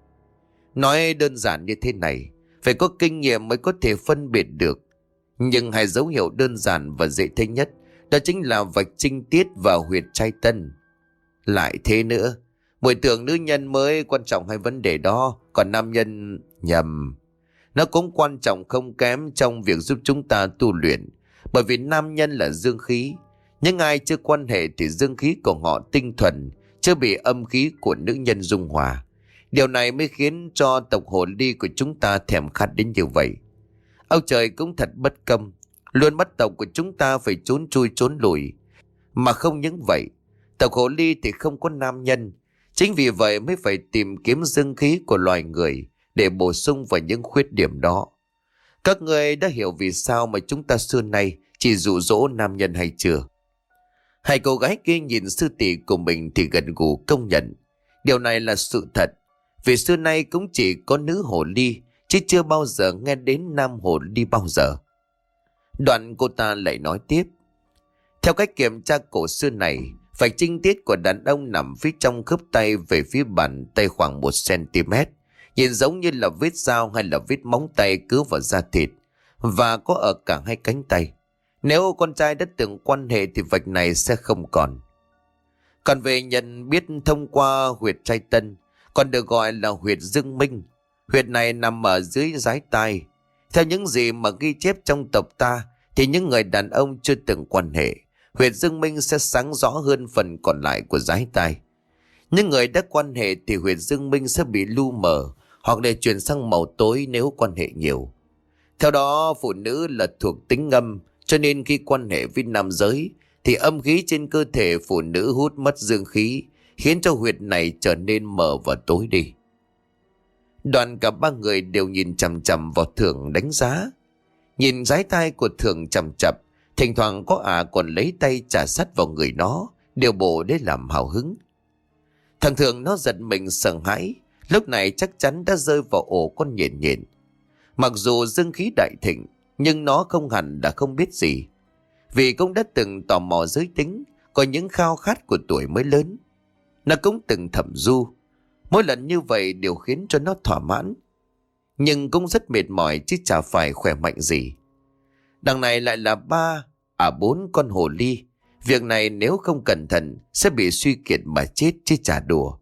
A: Nói đơn giản như thế này, phải có kinh nghiệm mới có thể phân biệt được. Nhưng hai dấu hiệu đơn giản và dễ thấy nhất đó chính là vạch trinh tiết và huyệt trai tân. Lại thế nữa, muội tưởng nữ nhân mới quan trọng hai vấn đề đó, còn nam nhân nhầm. Nó cũng quan trọng không kém trong việc giúp chúng ta tu luyện. Bởi vì nam nhân là dương khí. Nhưng ai chưa quan hệ thì dương khí của họ tinh thuần, chưa bị âm khí của nữ nhân dung hòa. Điều này mới khiến cho tộc hồ ly của chúng ta thèm khát đến như vậy. Ông trời cũng thật bất công, luôn bắt tộc của chúng ta phải trốn chui trốn lùi. Mà không những vậy, tộc hồ ly thì không có nam nhân. Chính vì vậy mới phải tìm kiếm dương khí của loài người để bổ sung vào những khuyết điểm đó. Các người đã hiểu vì sao mà chúng ta xưa nay chỉ dụ dỗ nam nhân hay chưa? Hai cô gái kia nhìn sư tỷ của mình thì gần gù công nhận. Điều này là sự thật. Vì xưa nay cũng chỉ có nữ hồ ly, chứ chưa bao giờ nghe đến nam hồ ly bao giờ. Đoạn cô ta lại nói tiếp. Theo cách kiểm tra cổ xưa này, vạch trinh tiết của đàn ông nằm phía trong khớp tay về phía bàn tay khoảng 1 cm. Nhìn giống như là vết dao hay là vết móng tay cứa vào da thịt, và có ở cả hai cánh tay. Nếu con trai đã từng quan hệ thì vạch này sẽ không còn. Còn về nhận biết thông qua huyệt trai tân, còn được gọi là huyệt dương minh. Huyệt này nằm ở dưới dái tai. Theo những gì mà ghi chép trong tộc ta thì những người đàn ông chưa từng quan hệ, huyệt dương minh sẽ sáng rõ hơn phần còn lại của dái tai. Những người đã quan hệ thì huyệt dương minh sẽ bị lu mờ hoặc để chuyển sang màu tối nếu quan hệ nhiều. Theo đó, phụ nữ là thuộc tính âm, cho nên khi quan hệ với nam giới thì âm khí trên cơ thể phụ nữ hút mất dương khí, khiến cho huyệt này trở nên mờ và tối đi. Đoạn cả ba người đều nhìn chằm chằm vào Thường đánh giá. Nhìn dái tai của Thường chằm chặp, thỉnh thoảng có còn lấy tay chà sát vào người nó, điều bộ để làm hào hứng. Thằng Thường nó giật mình sợ hãi, lúc này chắc chắn đã rơi vào ổ con nhện nhện. Mặc dù dương khí đại thịnh, nhưng nó không hẳn đã không biết gì. Vì cũng đã từng tò mò giới tính, có những khao khát của tuổi mới lớn. Nó cũng từng thẩm du. Mỗi lần như vậy đều khiến cho nó thỏa mãn. Nhưng cũng rất mệt mỏi chứ chả phải khỏe mạnh gì. Đằng này lại là 4 con hồ ly. Việc này nếu không cẩn thận sẽ bị suy kiệt mà chết chứ chả đùa.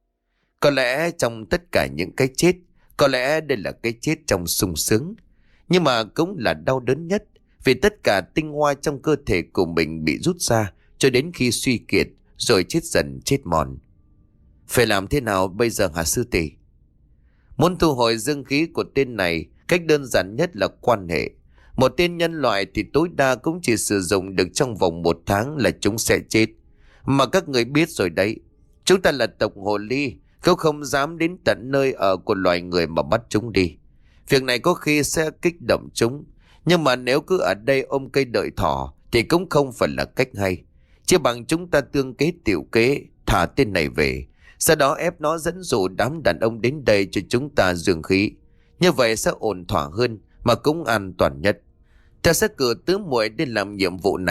A: Có lẽ trong tất cả những cái chết, có lẽ đây là cái chết trong sung sướng. Nhưng mà cũng là đau đớn nhất, vì tất cả tinh hoa trong cơ thể của mình bị rút ra cho đến khi suy kiệt, rồi chết dần chết mòn. Phải làm thế nào bây giờ hả sư tỷ? Muốn thu hồi dương khí của tên này, cách đơn giản nhất là quan hệ. Một tên nhân loại thì tối đa cũng chỉ sử dụng được trong vòng 1 tháng là chúng sẽ chết. Mà các người biết rồi đấy, chúng ta là tộc hồ ly, không dám đến tận nơi ở của loài người mà bắt chúng đi. Việc này có khi sẽ kích động chúng, nhưng mà nếu cứ ở đây ôm cây đợi thỏ thì cũng không phải là cách hay. Chỉ bằng chúng ta tương kế tiểu kế, thả tên này về, sau đó ép nó dẫn dụ đám đàn ông đến đây cho chúng ta dương khí. Như vậy sẽ ổn thỏa hơn mà cũng an toàn nhất. Ta sẽ cử tứ muội đi làm nhiệm vụ này,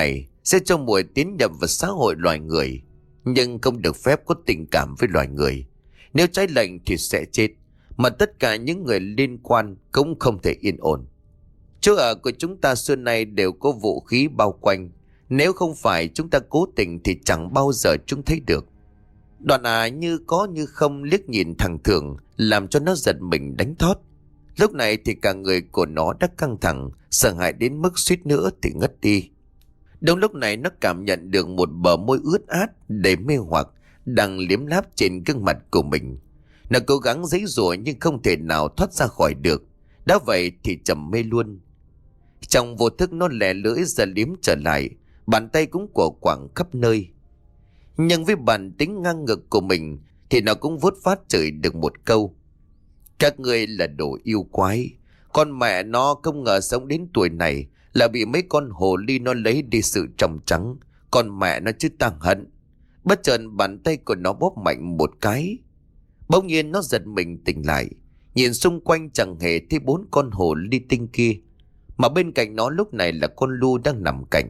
A: sẽ cho muội tiến nhập vào xã hội loài người, nhưng không được phép có tình cảm với loài người. Nếu trái lệnh thì sẽ chết, mà tất cả những người liên quan cũng không thể yên ổn. Chỗ ở của chúng ta xưa nay đều có vũ khí bao quanh. Nếu không phải chúng ta cố tình thì chẳng bao giờ chúng thấy được. Đoạn như có như không liếc nhìn thằng Thường, làm cho nó giật mình đánh thót. Lúc này thì cả người của nó đã căng thẳng, sợ hãi đến mức suýt nữa thì ngất đi. Đúng lúc này nó cảm nhận được một bờ môi ướt át đầy mê hoặc đang liếm láp trên gương mặt của mình. Nó cố gắng giãy giụa nhưng không thể nào thoát ra khỏi được. Đã vậy thì trầm mê luôn. Trong vô thức nó lè lưỡi ra liếm trở lại, bàn tay cũng của quảng khắp nơi. Nhưng với bản tính ngang ngược của mình thì nó cũng vuốt phát chửi được một câu: các ngươi là đồ yêu quái. Con mẹ nó không ngờ sống đến tuổi này là bị mấy con hồ ly nó lấy đi sự trong trắng. Con mẹ nó chứ tăng hận. Bất chợt bàn tay của nó bóp mạnh một cái. Bỗng nhiên nó giật mình tỉnh lại, nhìn xung quanh chẳng hề thấy 4 con hồ ly tinh kia, mà bên cạnh nó lúc này là con Lu đang nằm cạnh.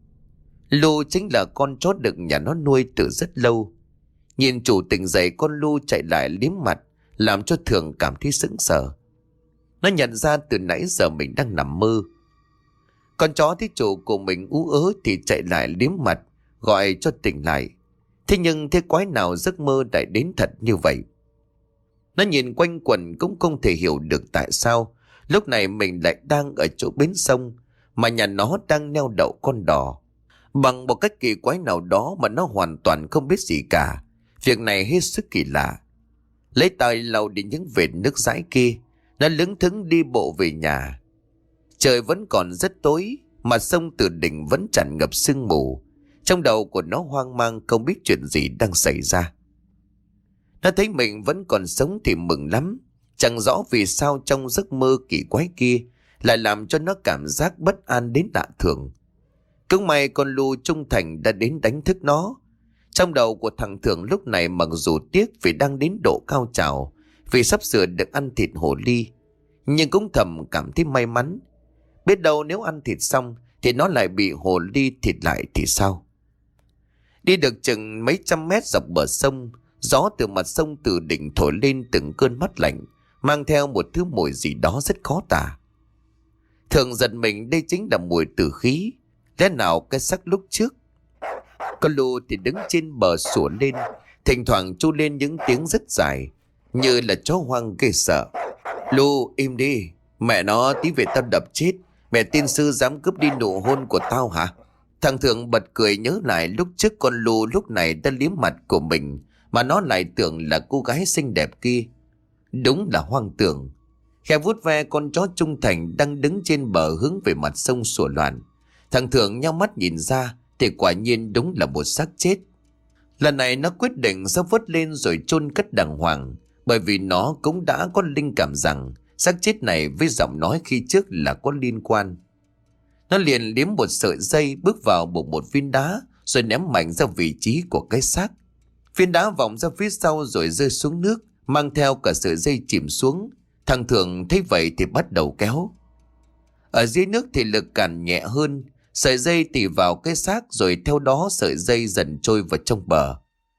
A: Lu chính là con chó đực nhà nó nuôi từ rất lâu. Nhìn chủ tỉnh dậy, con Lu chạy lại liếm mặt, làm cho Thường cảm thấy sững sờ. Nó nhận ra từ nãy giờ mình đang nằm mơ. Con chó thấy chủ của mình ú ớ thì chạy lại liếm mặt, gọi cho tỉnh lại. Thế nhưng thế quái nào giấc mơ lại đến thật như vậy? Nó nhìn quanh quẩn cũng không thể hiểu được tại sao lúc này mình lại đang ở chỗ bến sông, mà nhà nó đang neo đậu con đò. Bằng một cách kỳ quái nào đó mà nó hoàn toàn không biết gì cả. Việc này hết sức kỳ lạ. Lấy tay lau đi những vệt nước dãi kia, nó lững thững đi bộ về nhà. Trời vẫn còn rất tối, mà sông Từ Đỉnh vẫn tràn ngập sương mù. Trong đầu của nó hoang mang không biết chuyện gì đang xảy ra. Nó thấy mình vẫn còn sống thì mừng lắm. Chẳng rõ vì sao trong giấc mơ kỳ quái kia lại làm cho nó cảm giác bất an đến lạ thường. Cũng may con Lu trung thành đã đến đánh thức nó. Trong đầu của thằng Thường lúc này mặc dù tiếc vì đang đến độ cao trào, vì sắp sửa được ăn thịt hồ ly, nhưng cũng thầm cảm thấy may mắn. Biết đâu nếu ăn thịt xong thì nó lại bị hồ ly thịt lại thì sao? Đi được chừng mấy trăm mét dọc bờ sông, gió từ mặt sông Từ Đỉnh thổi lên từng cơn mát lạnh, mang theo một thứ mùi gì đó rất khó tả. Thường giật mình, đây chính là mùi tử khí. Lẽ nào cái xác lúc trước? Con Lu thì đứng trên bờ sủa lên, thỉnh thoảng tru lên những tiếng rất dài, như là chó hoang ghê sợ. Lu, im đi, mẹ nó tí về tao đập chết. Mẹ tiên sư dám cướp đi nụ hôn của tao hả? Thằng Thường bật cười nhớ lại lúc trước con Lu lúc này đã liếm mặt của mình, mà nó lại tưởng là cô gái xinh đẹp kia. Đúng là hoang tưởng. Khẽ vuốt ve con chó trung thành đang đứng trên bờ hướng về mặt sông sủa loạn. Thằng Thường nhao mắt nhìn ra thì quả nhiên đúng là một xác chết. Lần này nó quyết định sẽ vớt lên rồi chôn cất đàng hoàng, bởi vì nó cũng đã có linh cảm rằng xác chết này với giọng nói khi trước là có liên quan. Nó liền liếm một sợi dây, bước vào buộc một viên đá rồi ném mạnh ra vị trí của cái xác. Viên đá vòng ra phía sau rồi rơi xuống nước, mang theo cả sợi dây chìm xuống. Thằng Thường thấy vậy thì bắt đầu kéo. Ở dưới nước thì lực cản nhẹ hơn, sợi dây tì vào cái xác rồi theo đó sợi dây dần trôi vào trong bờ.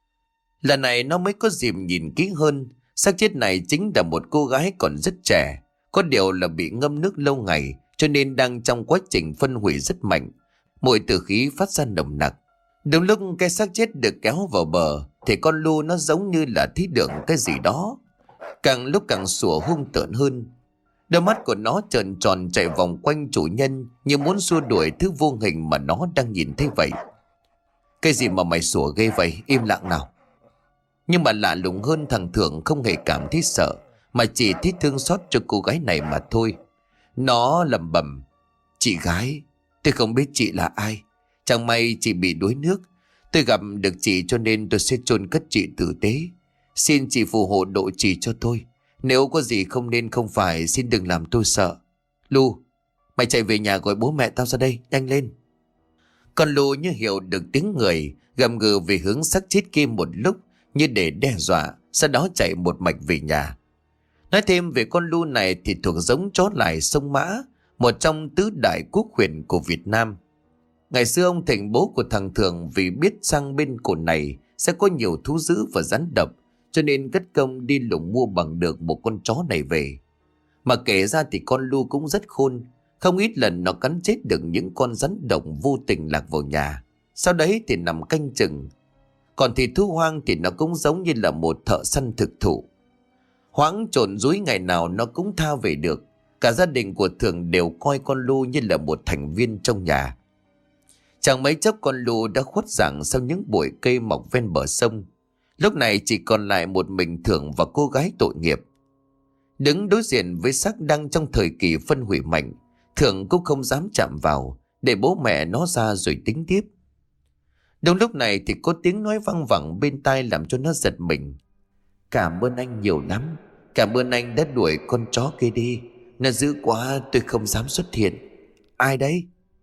A: Lần này nó mới có dịp nhìn kỹ hơn. Xác chết này chính là một cô gái còn rất trẻ, có điều là bị ngâm nước lâu ngày cho nên đang trong quá trình phân hủy rất mạnh, mùi tử khí phát ra nồng nặc. Đúng lúc cái xác chết được kéo vào bờ thì con Lu nó giống như là thấy được cái gì đó, càng lúc càng sủa hung tợn hơn. Đôi mắt của nó tròn tròn chạy vòng quanh chủ nhân như muốn xua đuổi thứ vô hình mà nó đang nhìn thấy vậy. Cái gì mà mày sủa ghê vậy, im lặng nào. Nhưng mà lạ lùng hơn, thằng Thường không hề cảm thấy sợ, mà chỉ thấy thương xót cho cô gái này mà thôi. Nó lẩm bẩm: chị gái, tôi không biết chị là ai. Chẳng may chị bị đuối nước. Tôi gặp được chị cho nên tôi sẽ chôn cất chị tử tế. Xin chị phù hộ độ trì cho tôi. Nếu có gì không nên không phải, xin đừng làm tôi sợ. Lu, mày chạy về nhà gọi bố mẹ tao ra đây, nhanh lên. Con Lu như hiểu được tiếng người, gầm gừ về hướng xác chết kia một lúc như để đe dọa, sau đó chạy một mạch về nhà. Nói thêm về con Lu này thì thuộc giống chó lải sông Mã, một trong tứ đại quốc huyền của Việt Nam. Ngày xưa ông Thịnh bố của thằng Thường vì biết sang bên cồn này sẽ có nhiều thú dữ và rắn độc, cho nên cất công đi lùng mua bằng được một con chó này về. Mà kể ra thì con Lu cũng rất khôn, không ít lần nó cắn chết được những con rắn độc vô tình lạc vào nhà, sau đấy thì nằm canh chừng. Còn thịt thú hoang thì nó cũng giống như là một thợ săn thực thụ. Hoáng trộn rúi ngày nào nó cũng tha về được. Cả gia đình của Thường đều coi con Lu như là một thành viên trong nhà. Chẳng mấy chốc con Lu đã khuất dạng sau những bụi cây mọc ven bờ sông. Lúc này chỉ còn lại một mình Thường và cô gái tội nghiệp. Đứng đối diện với xác đang trong thời kỳ phân hủy mạnh, Thường cũng không dám chạm vào, để bố mẹ nó ra rồi tính tiếp. Đúng lúc này thì có tiếng nói văng vẳng bên tai làm cho nó giật mình. Cảm ơn anh nhiều lắm. Cảm ơn anh đã đuổi con chó kia đi. Nó dữ quá tôi không dám xuất hiện. Ai đấy?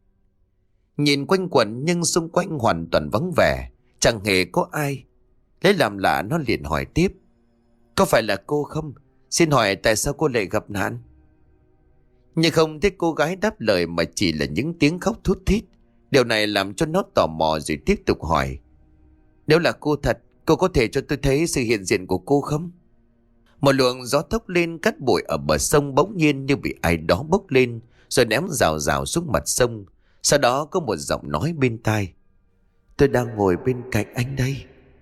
A: Nhìn quanh quẩn nhưng xung quanh hoàn toàn vắng vẻ, chẳng hề có ai. Lấy làm lạ nó liền hỏi tiếp. Có phải là cô không? Xin hỏi tại sao cô lại gặp nạn? Nhưng không thấy cô gái đáp lời mà chỉ là những tiếng khóc thút thít. Điều này làm cho nó tò mò rồi tiếp tục hỏi. Nếu là cô thật, cô có thể cho tôi thấy sự hiện diện của cô không? Một luồng gió thốc lên cắt bụi ở bờ sông bỗng nhiên như bị ai đó bốc lên rồi ném rào rào xuống mặt sông. Sau đó có một giọng nói bên tai. Tôi đang ngồi bên cạnh anh đây.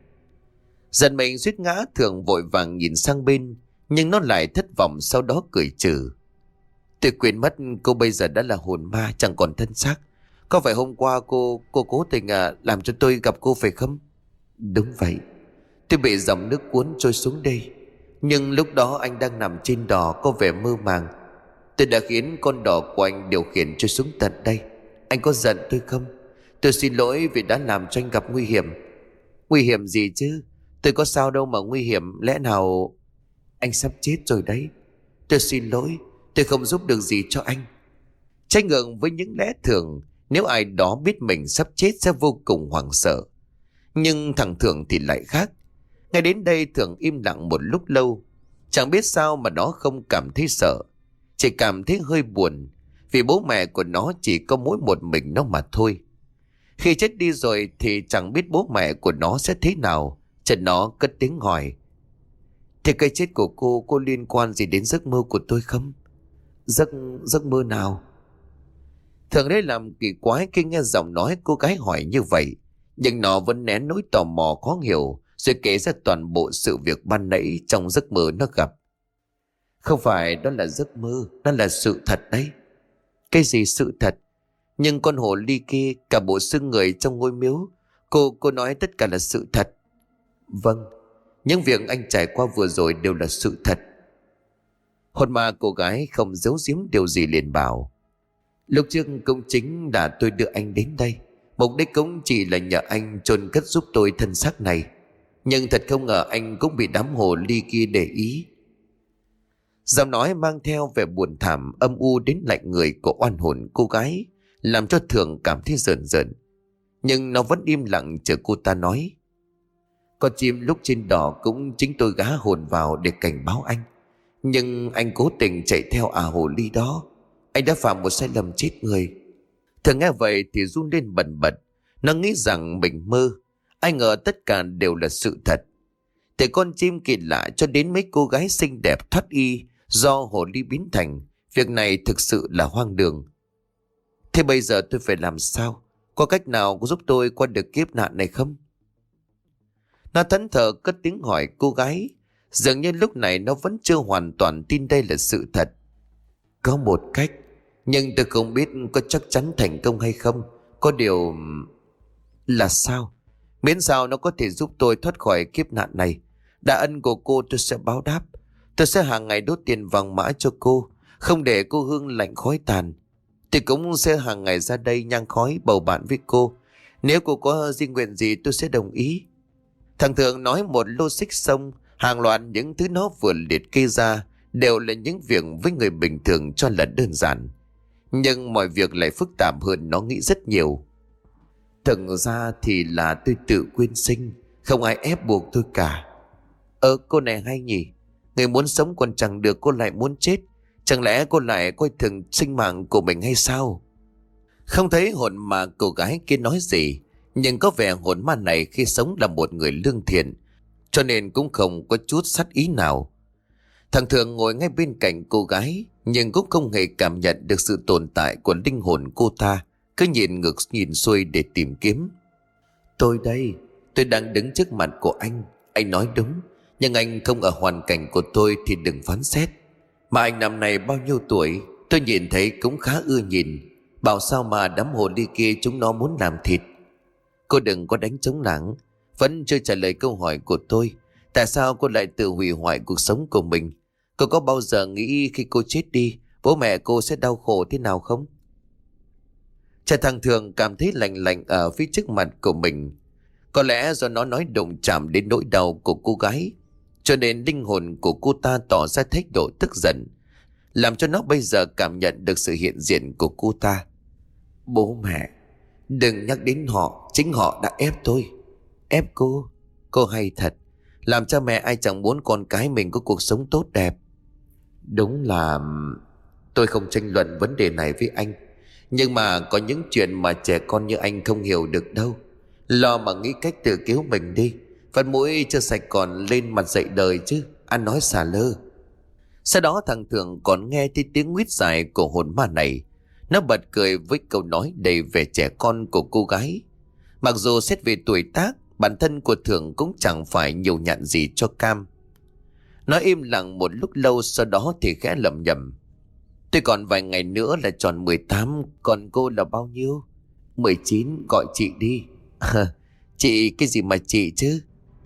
A: Giận mình suýt ngã, Thường vội vàng nhìn sang bên, nhưng nó lại thất vọng, sau đó cười trừ. Tôi quên mất cô bây giờ đã là hồn ma, chẳng còn thân xác. Có phải hôm qua cô cố tình làm cho tôi gặp cô phải không? Đúng vậy. Tôi bị dòng nước cuốn trôi xuống đây. Nhưng lúc đó anh đang nằm trên đò có vẻ mơ màng. Tôi đã khiến con đò của anh điều khiển trôi xuống tận đây. Anh có giận tôi không? Tôi xin lỗi vì đã làm cho anh gặp nguy hiểm. Nguy hiểm gì chứ? Tôi có sao đâu mà nguy hiểm. Lẽ nào anh sắp chết rồi đấy. Tôi xin lỗi. Tôi không giúp được gì cho anh. Trái ngược với những lẽ thường, nếu ai đó biết mình sắp chết sẽ vô cùng hoảng sợ. Nhưng thằng Thường thì lại khác. Ngay đến đây Thường im lặng một lúc lâu. Chẳng biết sao mà nó không cảm thấy sợ, chỉ cảm thấy hơi buồn, vì bố mẹ của nó chỉ có mỗi một mình nó mà thôi. Khi chết đi rồi thì chẳng biết bố mẹ của nó sẽ thế nào. Chợt nó cất tiếng hỏi. Thế cái chết của cô liên quan gì đến giấc mơ của tôi không? Giấc mơ nào? Thường đấy làm kỳ quái khi nghe giọng nói cô gái hỏi như vậy, nhưng nó vẫn nén nỗi tò mò khó hiểu, rồi kể ra toàn bộ sự việc ban nãy trong giấc mơ nó gặp. Không phải đó là giấc mơ, đó là sự thật đấy. Cái gì sự thật? Nhưng con hồ ly kia, cả bộ xương người trong ngôi miếu, cô nói tất cả là sự thật. Vâng, những việc anh trải qua vừa rồi đều là sự thật. Hồn ma cô gái không giấu giếm điều gì liền bảo. Lúc trước cũng chính là tôi đưa anh đến đây. Mục đích cũng chỉ là nhờ anh chôn cất giúp tôi thân xác này. Nhưng thật không ngờ anh cũng bị đám hồ ly kia để ý. Giọng nói mang theo vẻ buồn thảm âm u đến lạnh người của oan hồn cô gái, làm cho Thường cảm thấy rợn rợn. Nhưng nó vẫn im lặng chờ cô ta nói. Con chim lúc trên đò cũng chính tôi gá hồn vào để cảnh báo anh. Nhưng anh cố tình chạy theo hồ ly đó. Anh đã phạm một sai lầm chết người. Thường nghe vậy thì run lên bần bật. Nó nghĩ rằng mình mơ. Ai ngờ tất cả đều là sự thật. Thì con chim kỳ lạ cho đến mấy cô gái xinh đẹp thoát y do hồ ly biến thành. Việc này thực sự là hoang đường. Thế bây giờ tôi phải làm sao? Có cách nào giúp tôi qua được kiếp nạn này không? Nó thẫn thờ cất tiếng hỏi cô gái. Dường như lúc này nó vẫn chưa hoàn toàn tin đây là sự thật. Có một cách, nhưng tôi không biết có chắc chắn thành công hay không. Có điều là sao? Miễn sao nó có thể giúp tôi thoát khỏi kiếp nạn này. Đại ân của cô tôi sẽ báo đáp. Tôi sẽ hàng ngày đốt tiền vàng mã cho cô, không để cô hương lạnh khói tàn. Tôi cũng sẽ hàng ngày ra đây nhang khói bầu bạn với cô. Nếu cô có di nguyện gì tôi sẽ đồng ý. Thằng Thường nói một lô xích xong, hàng loạt những thứ nó vừa liệt kê ra đều là những việc với người bình thường cho là đơn giản. Nhưng mọi việc lại phức tạp hơn nó nghĩ rất nhiều. Thực ra thì là tôi tự quyên sinh, không ai ép buộc tôi cả. Cô này hay nhỉ. Người muốn sống còn chẳng được cô lại muốn chết. Chẳng lẽ cô lại coi thường sinh mạng của mình hay sao? Không thấy hồn ma cô gái kia nói gì, nhưng có vẻ hồn ma này khi sống là một người lương thiện, cho nên cũng không có chút sát ý nào. Thằng Thường ngồi ngay bên cạnh cô gái, nhưng cũng không hề cảm nhận được sự tồn tại của linh hồn cô ta, cứ nhìn ngược nhìn xuôi để tìm kiếm. Tôi đây, tôi đang đứng trước mặt của anh nói đúng, nhưng anh không ở hoàn cảnh của tôi thì đừng phán xét. Mà anh năm nay bao nhiêu tuổi, tôi nhìn thấy cũng khá ưa nhìn. Bảo sao mà đám hồ ly kia chúng nó muốn làm thịt. Cô đừng có đánh trống lảng. Vẫn chưa trả lời câu hỏi của tôi. Tại sao cô lại tự hủy hoại cuộc sống của mình? Cô có bao giờ nghĩ khi cô chết đi, bố mẹ cô sẽ đau khổ thế nào không? Cha thằng Thường cảm thấy lạnh lạnh ở phía trước mặt của mình. Có lẽ do nó nói đụng chạm đến nỗi đau của cô gái, cho nên linh hồn của cô ta tỏ ra thái độ tức giận, làm cho nó bây giờ cảm nhận được sự hiện diện của cô ta. Bố mẹ, đừng nhắc đến họ, chính họ đã ép tôi. Ép cô? Cô hay thật. Làm cha mẹ ai chẳng muốn con cái mình có cuộc sống tốt đẹp. Đúng là tôi không tranh luận vấn đề này với anh, nhưng mà có những chuyện mà trẻ con như anh không hiểu được đâu. Lo mà nghĩ cách tự cứu mình đi. Phần mũi chưa sạch còn lên mặt dạy đời chứ. Anh nói xả lơ. Sau đó thằng Thường còn nghe thấy tiếng huýt dài của hồn ma này. Nó bật cười với câu nói đầy vẻ trẻ con của cô gái. Mặc dù xét về tuổi tác, bản thân của Thường cũng chẳng phải nhiều nhặn gì cho Cam. Nó im lặng một lúc lâu, sau đó thì khẽ lẩm nhẩm. Tôi còn vài ngày nữa là tròn 18, còn cô là bao nhiêu? 19, gọi chị đi. Chị cái gì mà chị chứ?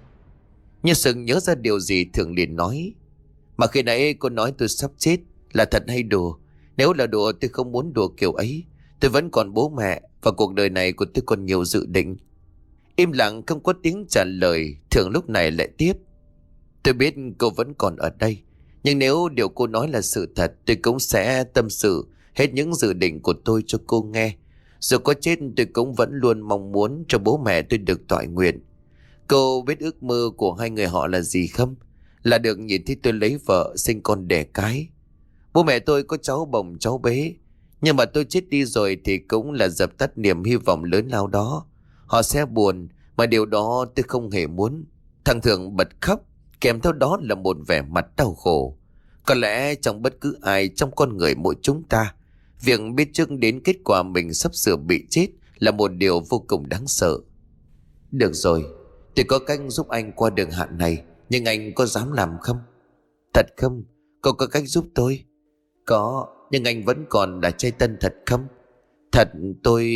A: Như sừng nhớ ra điều gì Thường liền nói. Mà khi nãy cô nói tôi sắp chết là thật hay đùa? Nếu là đùa tôi không muốn đùa kiểu ấy. Tôi vẫn còn bố mẹ, và cuộc đời này của tôi còn nhiều dự định. Im lặng không có tiếng trả lời. Thường lúc này lại tiếp. Tôi biết cô vẫn còn ở đây, nhưng nếu điều cô nói là sự thật, tôi cũng sẽ tâm sự hết những dự định của tôi cho cô nghe. Dù có chết tôi cũng vẫn luôn mong muốn cho bố mẹ tôi được toại nguyện. Cô biết ước mơ của hai người họ là gì không? Là được nhìn thấy tôi lấy vợ, sinh con đẻ cái. Bố mẹ tôi có cháu bồng cháu bế, nhưng mà tôi chết đi rồi thì cũng là dập tắt niềm hy vọng lớn lao đó. Họ sẽ buồn, mà điều đó tôi không hề muốn. Thằng Thường bật khóc, kèm theo đó là một vẻ mặt đau khổ. Có lẽ trong bất cứ ai trong con người mỗi chúng ta, việc biết trước đến kết quả mình sắp sửa bị chết là một điều vô cùng đáng sợ. Được rồi, tôi có cách giúp anh qua đường hạn này, nhưng anh có dám làm không? Thật không? Cô có cách giúp tôi? Có, nhưng anh vẫn còn là trai tân thật không? Thật, tôi...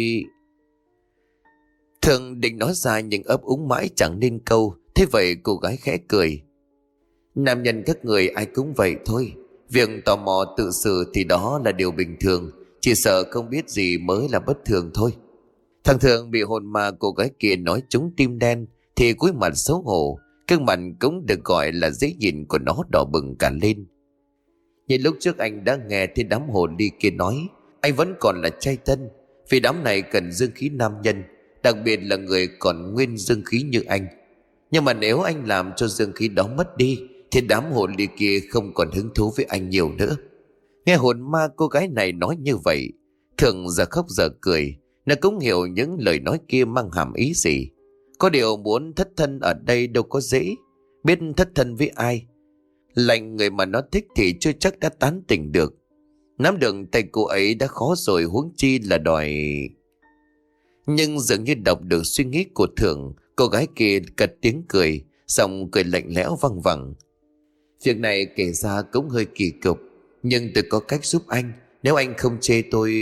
A: Thường định nói ra nhưng ấp úng mãi chẳng nên câu. Thế vậy cô gái khẽ cười. Nam nhân các người ai cũng vậy thôi. Việc tò mò tự xử thì đó là điều bình thường. Chỉ sợ không biết gì mới là bất thường thôi. Thằng Thường bị hồn ma cô gái kia nói trúng tim đen thì cúi mặt xấu hổ. Gương mặt cũng được gọi là dễ nhìn của nó đỏ bừng cả lên. Như lúc trước anh đã nghe thấy đám hồn đi kia nói, anh vẫn còn là trai tân, vì đám này cần dương khí nam nhân, đặc biệt là người còn nguyên dương khí như anh. Nhưng mà nếu anh làm cho dương khí đó mất đi thì đám hồn đi kia không còn hứng thú với anh nhiều nữa. Nghe hồn ma cô gái này nói như vậy, Thường giờ khóc giờ cười. Nó cũng hiểu những lời nói kia mang hàm ý gì. Có điều muốn thất thân ở đây đâu có dễ. Biết thất thân với ai, lạnh người mà nó thích thì chưa chắc đã tán tỉnh được. Nắm được tay cô ấy đã khó rồi, huống chi là đòi. Nhưng dường như đọc được suy nghĩ của Thường, cô gái kia cất tiếng cười, giọng cười lạnh lẽo văng vẳng. Việc này kể ra cũng hơi kỳ cục, nhưng tôi có cách giúp anh, nếu anh không chê tôi.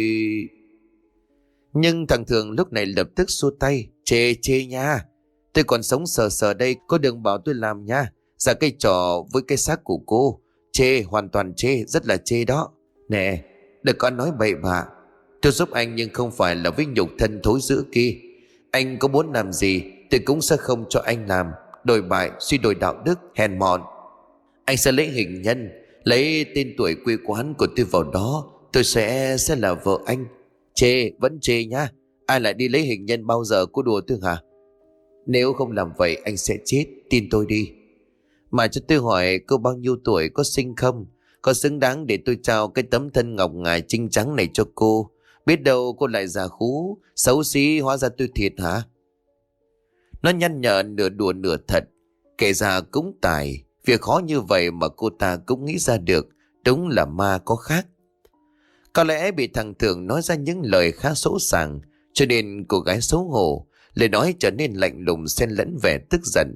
A: Nhưng thằng Thường lúc này lập tức xua tay. Chê nha, tôi còn sống sờ sờ đây, có đừng bảo tôi làm nha. Ra cây trò với cái xác của cô. Chê, hoàn toàn chê, rất là chê đó. Nè, đừng có nói bậy bạ. Tôi giúp anh nhưng không phải là với nhục thân thối dữ kia. Anh có muốn làm gì tôi cũng sẽ không cho anh làm. Đồi bại, suy đồi đạo đức, hèn mọn. Anh sẽ lấy hình nhân, lấy tên tuổi quê quán của tôi vào đó. Tôi sẽ là vợ anh. Chê, vẫn chê nhá. Ai lại đi lấy hình nhân bao giờ, cô đùa tôi hả? Nếu không làm vậy anh sẽ chết, tin tôi đi. Mà cho tôi hỏi, cô bao nhiêu tuổi, có xinh không? Có xứng đáng để tôi trao cái tấm thân ngọc ngà trinh trắng này cho cô? Biết đâu cô lại già khú, xấu xí hóa ra tôi thiệt hả? Nó nhăn nhở nửa đùa nửa thật. Kể ra cũng tài, việc khó như vậy mà cô ta cũng nghĩ ra được, đúng là ma có khác. Có lẽ bị thằng Thường nói ra những lời khá sỗ sàng, cho nên cô gái xấu hổ, lời nói trở nên lạnh lùng xen lẫn vẻ tức giận.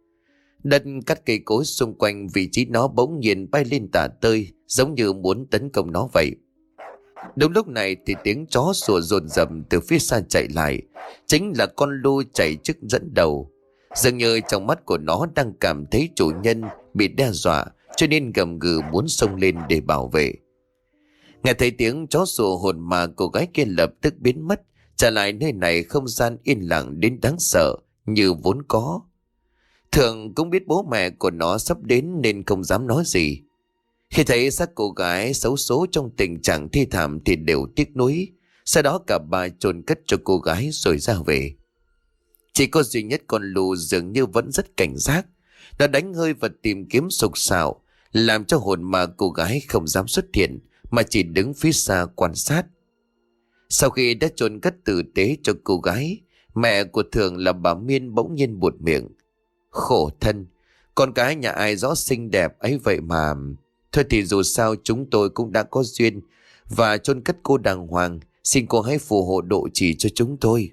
A: Đất cắt cây cối xung quanh vị trí nó bỗng nhiên bay lên tả tơi, giống như muốn tấn công nó vậy. Đúng lúc này thì tiếng chó sủa dồn dập từ phía xa chạy lại, chính là con Lu chạy trước dẫn đầu. Dường như trong mắt của nó đang cảm thấy chủ nhân bị đe dọa, cho nên gầm gừ muốn xông lên để bảo vệ. Nghe thấy tiếng chó sủa, hồn ma cô gái kia lập tức biến mất, trả lại nơi này không gian yên lặng đến đáng sợ như vốn có. Thường cũng biết bố mẹ của nó sắp đến nên không dám nói gì. Khi thấy xác cô gái xấu số trong tình trạng thi thảm thì đều tiếc nuối. Sau đó cả ba chôn cất cho cô gái rồi ra về. Chỉ có duy nhất con Lu dường như vẫn rất cảnh giác. Nó đánh hơi và tìm kiếm sục sạo, làm cho hồn ma cô gái không dám xuất hiện, mà chỉ đứng phía xa quan sát. Sau khi đã chôn cất tử tế cho cô gái, mẹ của Thường là bà Miên bỗng nhiên buột miệng. Khổ thân, con cái nhà ai rõ xinh đẹp ấy vậy mà. Thôi thì dù sao chúng tôi cũng đã có duyên và chôn cất cô đàng hoàng, xin cô hãy phù hộ độ trì cho chúng tôi.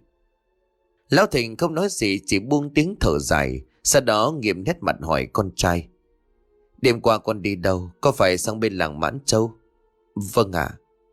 A: Lão Thịnh không nói gì, chỉ buông tiếng thở dài, sau đó nghiêm nét mặt hỏi con trai. Đêm qua con đi đâu, có phải sang bên làng Mãn Châu? Vâng ạ.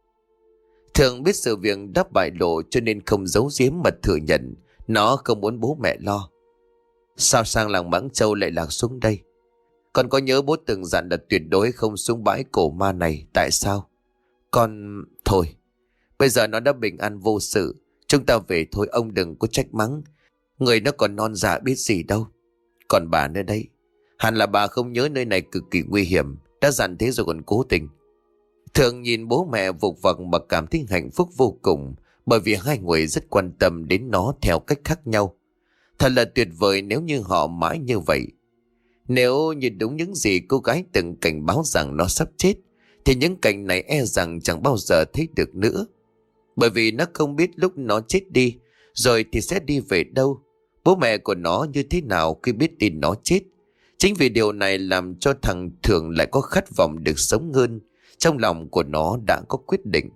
A: Thường biết sự việc đã bại lộ cho nên không giấu giếm mà thừa nhận nó không muốn bố mẹ lo. Sao sang làng Mãn Châu lại lạc xuống đây? Con có nhớ bố từng dặn là tuyệt đối không xuống bãi cổ ma này, tại sao? Con... Thôi, bây giờ nó đã bình an vô sự, chúng ta về thôi, ông đừng có trách mắng. Người nó còn non dạ biết gì đâu. Còn bà nữa đấy, hẳn là bà không nhớ nơi này cực kỳ nguy hiểm, đã dặn thế rồi còn cố tình. Thường nhìn bố mẹ vục vặc mà cảm thấy hạnh phúc vô cùng, bởi vì hai người rất quan tâm đến nó theo cách khác nhau. Thật là tuyệt vời nếu như họ mãi như vậy. Nếu như đúng những gì cô gái từng cảnh báo rằng nó sắp chết, thì những cảnh này e rằng chẳng bao giờ thấy được nữa. Bởi vì nó không biết lúc nó chết đi rồi thì sẽ đi về đâu, bố mẹ của nó như thế nào khi biết tin nó chết. Chính vì điều này làm cho thằng Thường lại có khát vọng được sống hơn. Trong lòng của nó đã có quyết định.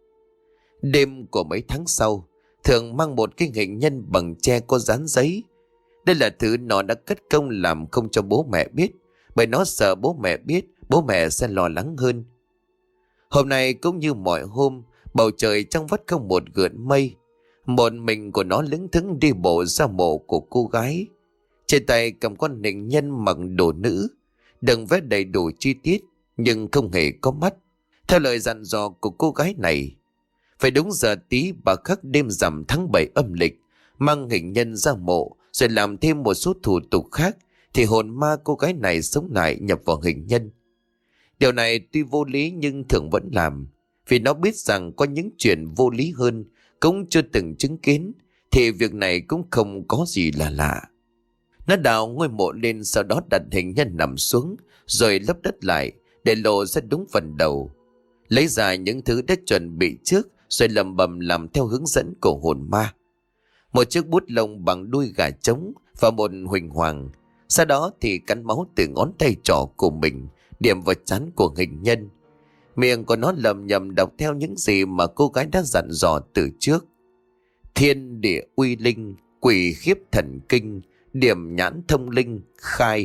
A: Đêm của mấy tháng sau, Thường mang một cái hình nhân bằng tre có dán giấy. Đây là thứ nó đã cất công làm không cho bố mẹ biết, bởi nó sợ bố mẹ biết, bố mẹ sẽ lo lắng hơn. Hôm nay cũng như mọi hôm, bầu trời trong vắt không một gợn mây. Một mình của nó lững thững đi bộ ra mộ của cô gái. Trên tay cầm con hình nhân mặc đồ nữ, đừng vẽ đầy đủ chi tiết nhưng không hề có mắt. Theo lời dặn dò của cô gái này, phải đúng giờ tí bà khắc đêm rằm tháng 7 âm lịch, mang hình nhân ra mộ rồi làm thêm một số thủ tục khác, thì hồn ma cô gái này sống lại nhập vào hình nhân. Điều này tuy vô lý nhưng Thường vẫn làm, vì nó biết rằng có những chuyện vô lý hơn cũng chưa từng chứng kiến, thì việc này cũng không có gì là lạ. Nó đào ngôi mộ lên, sau đó đặt hình nhân nằm xuống rồi lấp đất lại để lộ ra đúng phần đầu. Lấy ra những thứ đã chuẩn bị trước rồi lầm bầm làm theo hướng dẫn của hồn ma. Một chiếc bút lông bằng đuôi gà trống và một huỳnh hoàng. Sau đó thì cắn máu từ ngón tay trỏ của mình điểm vào trán của hình nhân. Miệng của nó lầm nhầm đọc theo những gì mà cô gái đã dặn dò từ trước. Thiên địa uy linh, quỷ khiếp thần kinh, điểm nhãn thông linh, khai.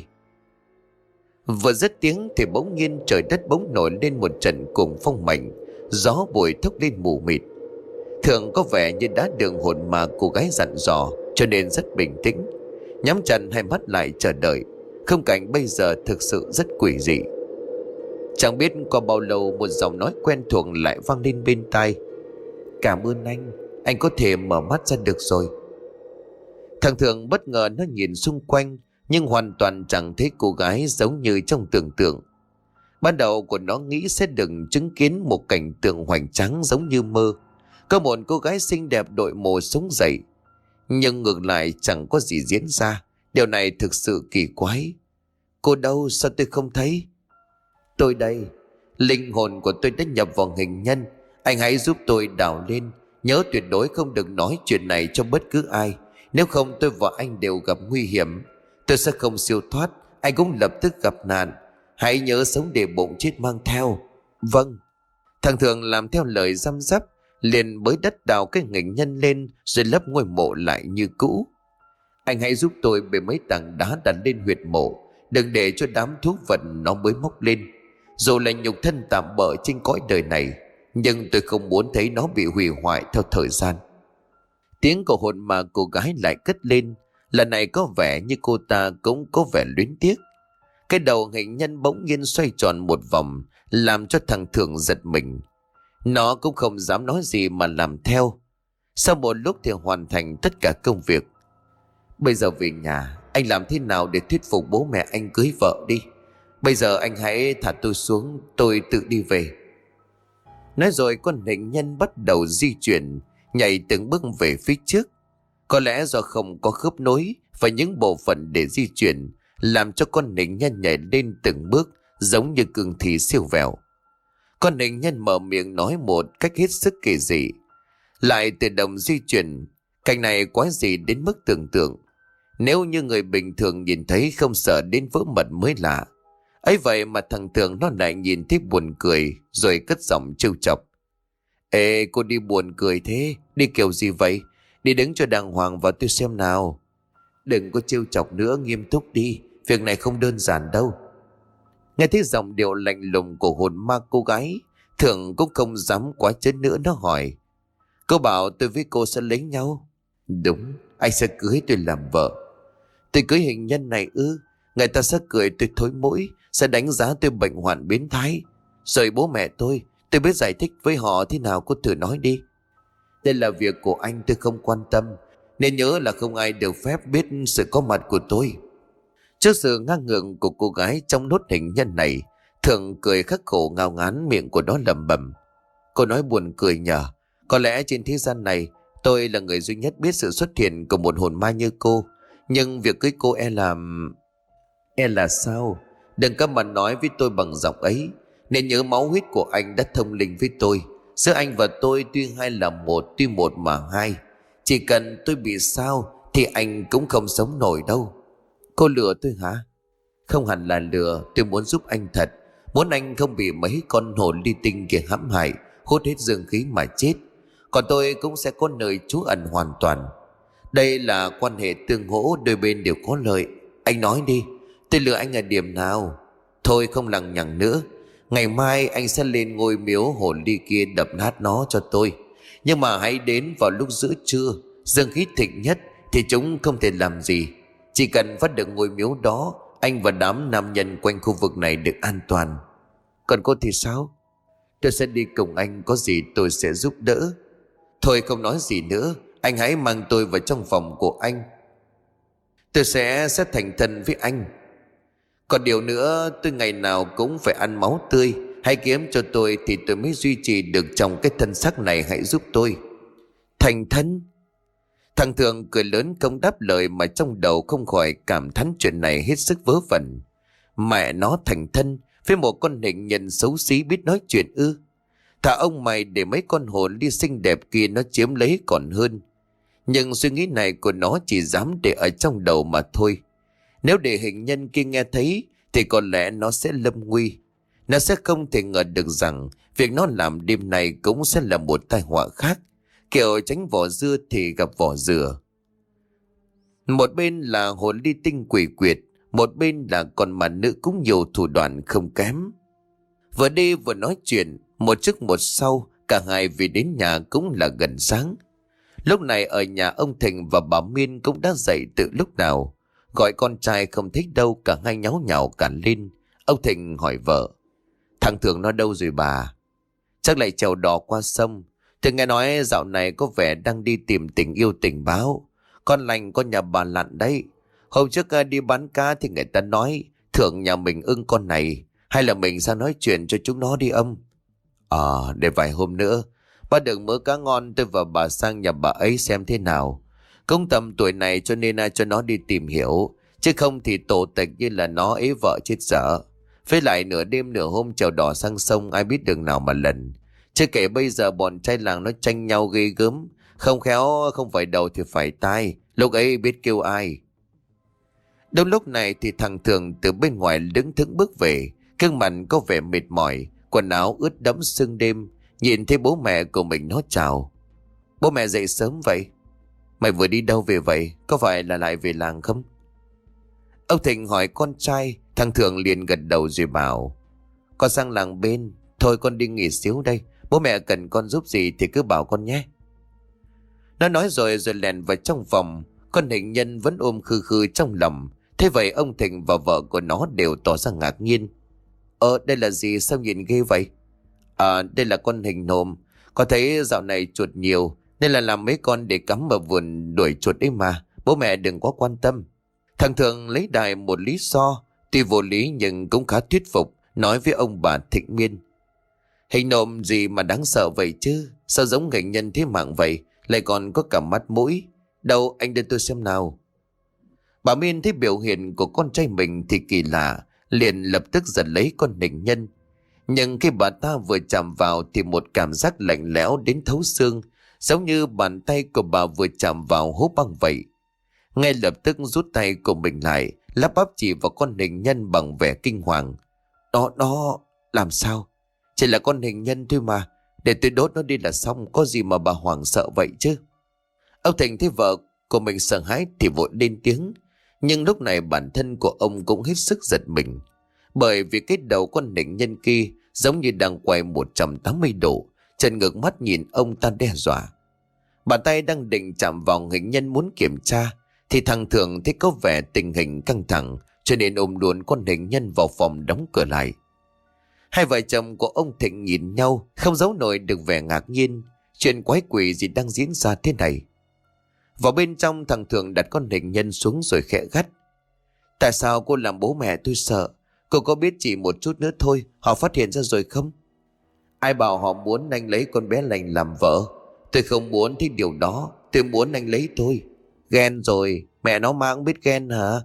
A: Vừa dứt tiếng thì bỗng nhiên trời đất bỗng nổi lên một trận cuồng phong mạnh, gió bụi thốc lên mù mịt. Thường có vẻ như đã đường hồn mà cô gái dặn dò, cho nên rất bình tĩnh, nhắm chặt hai mắt lại chờ đợi. Khung cảnh bây giờ thực sự rất quỷ dị. Chẳng biết qua bao lâu một giọng nói quen thuộc lại vang lên bên tai. Cảm ơn anh có thể mở mắt ra được rồi. Thằng Thường bất ngờ nó nhìn xung quanh, nhưng hoàn toàn chẳng thấy cô gái giống như trong tưởng tượng. Ban đầu của nó nghĩ sẽ được chứng kiến một cảnh tượng hoành tráng giống như mơ, có một cô gái xinh đẹp đội mồ sống dậy. Nhưng ngược lại chẳng có gì diễn ra. Điều này thực sự kỳ quái. Cô đâu, sao tôi không thấy? Tôi đây, linh hồn của tôi đã nhập vào hình nhân. Anh hãy giúp tôi đào lên. Nhớ tuyệt đối không được nói chuyện này cho bất cứ ai. Nếu không tôi và anh đều gặp nguy hiểm. Tôi sẽ không siêu thoát, anh cũng lập tức gặp nạn. Hãy nhớ sống để bụng chết mang theo. Vâng. Thằng Thường làm theo lời răm rắp, liền bới đất đào cái nghỉnh nhân lên rồi lấp ngôi mộ lại như cũ. Anh hãy giúp tôi bê mấy tảng đá đặt lên huyệt mộ, đừng để cho đám thú vật nó bới móc lên. Dù là nhục thân tạm bợ trên cõi đời này, nhưng tôi không muốn thấy nó bị hủy hoại theo thời gian. Tiếng của hồn ma cô gái lại cất lên. Lần này có vẻ như cô ta cũng có vẻ luyến tiếc. Cái đầu hình nhân bỗng nhiên xoay tròn một vòng, làm cho thằng Thường giật mình. Nó cũng không dám nói gì mà làm theo. Sau một lúc thì hoàn thành tất cả công việc. Bây giờ về nhà, anh làm thế nào để thuyết phục bố mẹ anh cưới vợ đi. Bây giờ anh hãy thả tôi xuống, tôi tự đi về. Nói rồi con hình nhân bắt đầu di chuyển, nhảy từng bước về phía trước. Có lẽ do không có khớp nối và những bộ phận để di chuyển, làm cho con hình nhân nhảy lên từng bước giống như cương thi siêu vẹo. Con hình nhân mở miệng nói một cách hết sức kỳ dị, lại tự động di chuyển. Cảnh này quái dị đến mức tưởng tượng. Nếu như người bình thường nhìn thấy không sợ đến vỡ mật mới lạ. Ấy vậy mà thằng Thường nó lại nhìn thấy buồn cười, rồi cất giọng trêu chọc. Ê, cô đi buồn cười thế, đi kiểu gì vậy? Đi đứng cho đàng hoàng vào tôi xem nào. Đừng có trêu chọc nữa, nghiêm túc đi, việc này không đơn giản đâu. Nghe thấy giọng điệu lạnh lùng của hồn ma cô gái, Thường cũng không dám quá chớn nữa. Nó hỏi, cô bảo tôi với cô sẽ lấy nhau? Đúng, anh sẽ cưới tôi làm vợ. Tôi cưới hình nhân này ư? Người ta sẽ cười tôi thối mũi, sẽ đánh giá tôi bệnh hoạn biến thái. Rồi bố mẹ tôi biết giải thích với họ thế nào, cô thử nói đi. Đây là việc của anh, tôi không quan tâm. Nên nhớ là không ai được phép biết sự có mặt của tôi. Trước sự ngang ngượng của cô gái trong nốt hình nhân này, Thường cười khắc khổ ngao ngán, miệng của nó lẩm bẩm. Cô nói buồn cười nhờ. Có lẽ trên thế gian này tôi là người duy nhất biết sự xuất hiện của một hồn ma như cô. Nhưng việc cưới cô E là sao? Đừng có mà nói với tôi bằng giọng ấy. Nên nhớ máu huyết của anh đã thông linh với tôi. Giữa anh và tôi tuy hai là một, tuy một mà hai. Chỉ cần tôi bị sao thì anh cũng không sống nổi đâu. Cô lừa tôi hả? Không hẳn là lừa, tôi muốn giúp anh thật. Muốn anh không bị mấy con hồn ly tinh kia hãm hại, hút hết dương khí mà chết. Còn tôi cũng sẽ có nơi trú ẩn hoàn toàn. Đây là quan hệ tương hỗ, đôi bên đều có lợi. Anh nói đi, tôi lừa anh ở điểm nào? Thôi không lằng nhằng nữa. Ngày mai anh sẽ lên ngôi miếu hồn ly kia đập nát nó cho tôi. Nhưng mà hãy đến vào lúc giữa trưa, dương khí thịnh nhất, thì chúng không thể làm gì. Chỉ cần phát được ngôi miếu đó, anh và đám nam nhân quanh khu vực này được an toàn. Còn cô thì sao? Tôi sẽ đi cùng anh, có gì tôi sẽ giúp đỡ. Thôi không nói gì nữa, anh hãy mang tôi vào trong phòng của anh. Tôi sẽ thành thân với anh. Còn điều nữa, tôi ngày nào cũng phải ăn máu tươi. Hãy kiếm cho tôi thì tôi mới duy trì được trong cái thân xác này, hãy giúp tôi. Thành thân? Thằng Thường cười lớn không đáp lời, mà trong đầu không khỏi cảm thán chuyện này hết sức vớ vẩn. Mẹ nó, thành thân với một con hình nhân xấu xí biết nói chuyện ư? Thà ông mày để mấy con hồn đi xinh đẹp kia nó chiếm lấy còn hơn. Nhưng suy nghĩ này của nó chỉ dám để ở trong đầu mà thôi. Nếu để hình nhân kia nghe thấy thì có lẽ nó sẽ lâm nguy. Nó sẽ không thể ngờ được rằng việc nó làm đêm này cũng sẽ là một tai họa khác. Kiểu tránh vỏ dưa thì gặp vỏ dừa. Một bên là hồn ly tinh quỷ quyệt, một bên là con mà nữ cũng nhiều thủ đoạn không kém. Vừa đi vừa nói chuyện, một trước một sau, cả hai về đến nhà cũng là gần sáng. Lúc này ở nhà ông Thịnh và bà Miên cũng đã dậy từ lúc nào. Gọi con trai không thích đâu, cả hai nháo nhào cản lên. Ông Thịnh hỏi vợ, thằng Thường nó đâu rồi bà? Chắc lại chèo đò qua sông. Thì nghe nói dạo này có vẻ đang đi tìm tình yêu tình báo. Con lành con nhà bà Lặn đấy. Hôm trước đi bán cá thì người ta nói Thường nhà mình ưng con này. Hay là mình sang nói chuyện cho chúng nó đi ông? Để vài hôm nữa ba được mớ cá ngon, tôi và bà sang nhà bà ấy xem thế nào. Cũng tầm tuổi này cho nên cho nó đi tìm hiểu. Chứ không thì tổ tịch như là nó ế vợ chết dở. Với lại nửa đêm nửa hôm chèo đò sang sông, ai biết đường nào mà lần. Chưa kể bây giờ bọn trai làng nó tranh nhau ghê gớm. Không khéo không phải đầu thì phải tai. Lúc ấy biết kêu ai. Đúng lúc này thì thằng Thường từ bên ngoài đứng thững bước về. Gương mặt có vẻ mệt mỏi, quần áo ướt đẫm sương đêm. Nhìn thấy bố mẹ của mình nó chào. Bố mẹ dậy sớm vậy? Mày vừa đi đâu về vậy? Có phải là lại về làng không? Ông Thịnh hỏi con trai. Thằng Thường liền gật đầu rồi bảo: Con sang làng bên. Thôi con đi nghỉ xíu đây. Bố mẹ cần con giúp gì thì cứ bảo con nhé. Nó nói rồi lèn vào trong phòng. Con hình nhân vẫn ôm khư khư trong lòng. Thế vậy ông Thịnh và vợ của nó đều tỏ ra ngạc nhiên. Đây là gì, sao nhìn ghê vậy? Đây là con hình nộm. Có thấy dạo này chuột nhiều nên là làm mấy con để cắm vào vườn đuổi chuột ấy mà. Bố mẹ đừng quá quan tâm. Thằng Thường lấy đại một lý do, tuy vô lý nhưng cũng khá thuyết phục, nói với ông bà Thịnh Miên: Hình nộm gì mà đáng sợ vậy chứ? Sao giống hình nhân thế mạng vậy? Lại còn có cả mắt mũi. Đâu, anh đưa tôi xem nào. Bà Miên thấy biểu hiện của con trai mình thì kỳ lạ, liền lập tức giật lấy con hình nhân. Nhưng khi bà ta vừa chạm vào thì một cảm giác lạnh lẽo đến thấu xương, giống như bàn tay của bà vừa chạm vào hố băng vậy. Ngay lập tức rút tay của mình lại, lắp bắp chỉ vào con hình nhân bằng vẻ kinh hoàng. Đó, làm sao? Chỉ là con hình nhân thôi mà, để tôi đốt nó đi là xong, có gì mà bà hoảng sợ vậy chứ? Ông Thịnh thấy vợ của mình sợ hãi thì vội lên tiếng. Nhưng lúc này bản thân của ông cũng hết sức giật mình. Bởi vì cái đầu con hình nhân kia giống như đang quay 180 độ, chân ngược mắt nhìn ông ta đe dọa. Bàn tay đang định chạm vào hình nhân muốn kiểm tra thì thằng Thường thấy có vẻ tình hình căng thẳng, cho nên ôm luôn con hình nhân vào phòng đóng cửa lại. Hai vợ chồng của ông Thịnh nhìn nhau, không giấu nổi được vẻ ngạc nhiên. Chuyện quái quỷ gì đang diễn ra thế này? Vào bên trong, thằng Thường đặt con hình nhân xuống rồi khẽ gắt: Tại sao cô làm bố mẹ tôi sợ? Cô có biết chỉ một chút nữa thôi họ phát hiện ra rồi không? Ai bảo họ muốn anh lấy con bé lành làm vợ? Tôi không muốn thấy điều đó. Tôi muốn anh lấy tôi. Ghen rồi, mẹ nó mà cũng biết ghen hả?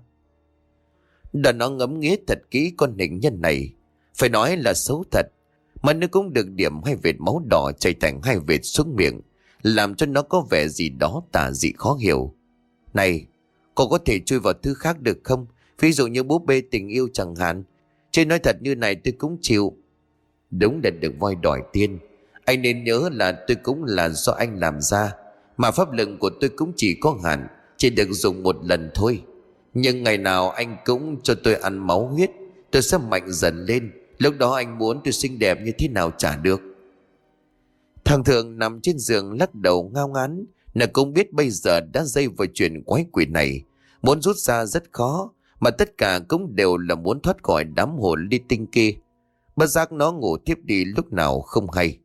A: Đàn nó ngẫm nghĩ thật kỹ con hình nhân này. Phải nói là xấu thật, mà nó cũng được điểm hai vệt máu đỏ chảy thành hai vệt xuống miệng, làm cho nó có vẻ gì đó tà dị khó hiểu. Này, cô có thể chui vào thứ khác được không? Ví dụ như búp bê tình yêu chẳng hạn. Chứ nói thật như này tôi cũng chịu. Đúng là được voi đòi tiên. Anh nên nhớ là tôi cũng là do anh làm ra, mà pháp lực của tôi cũng chỉ có hạn, chỉ được dùng một lần thôi. Nhưng ngày nào anh cũng cho tôi ăn máu huyết, tôi sẽ mạnh dần lên. Lúc đó anh muốn tôi xinh đẹp như thế nào chả được. Thằng Thường nằm trên giường lắc đầu ngao ngán. Nó cũng biết bây giờ đã dây vào chuyện quái quỷ này, muốn rút ra rất khó, mà tất cả cũng đều là muốn thoát khỏi đám hồn ly tinh kia. Bất giác nó ngủ thiếp đi lúc nào không hay.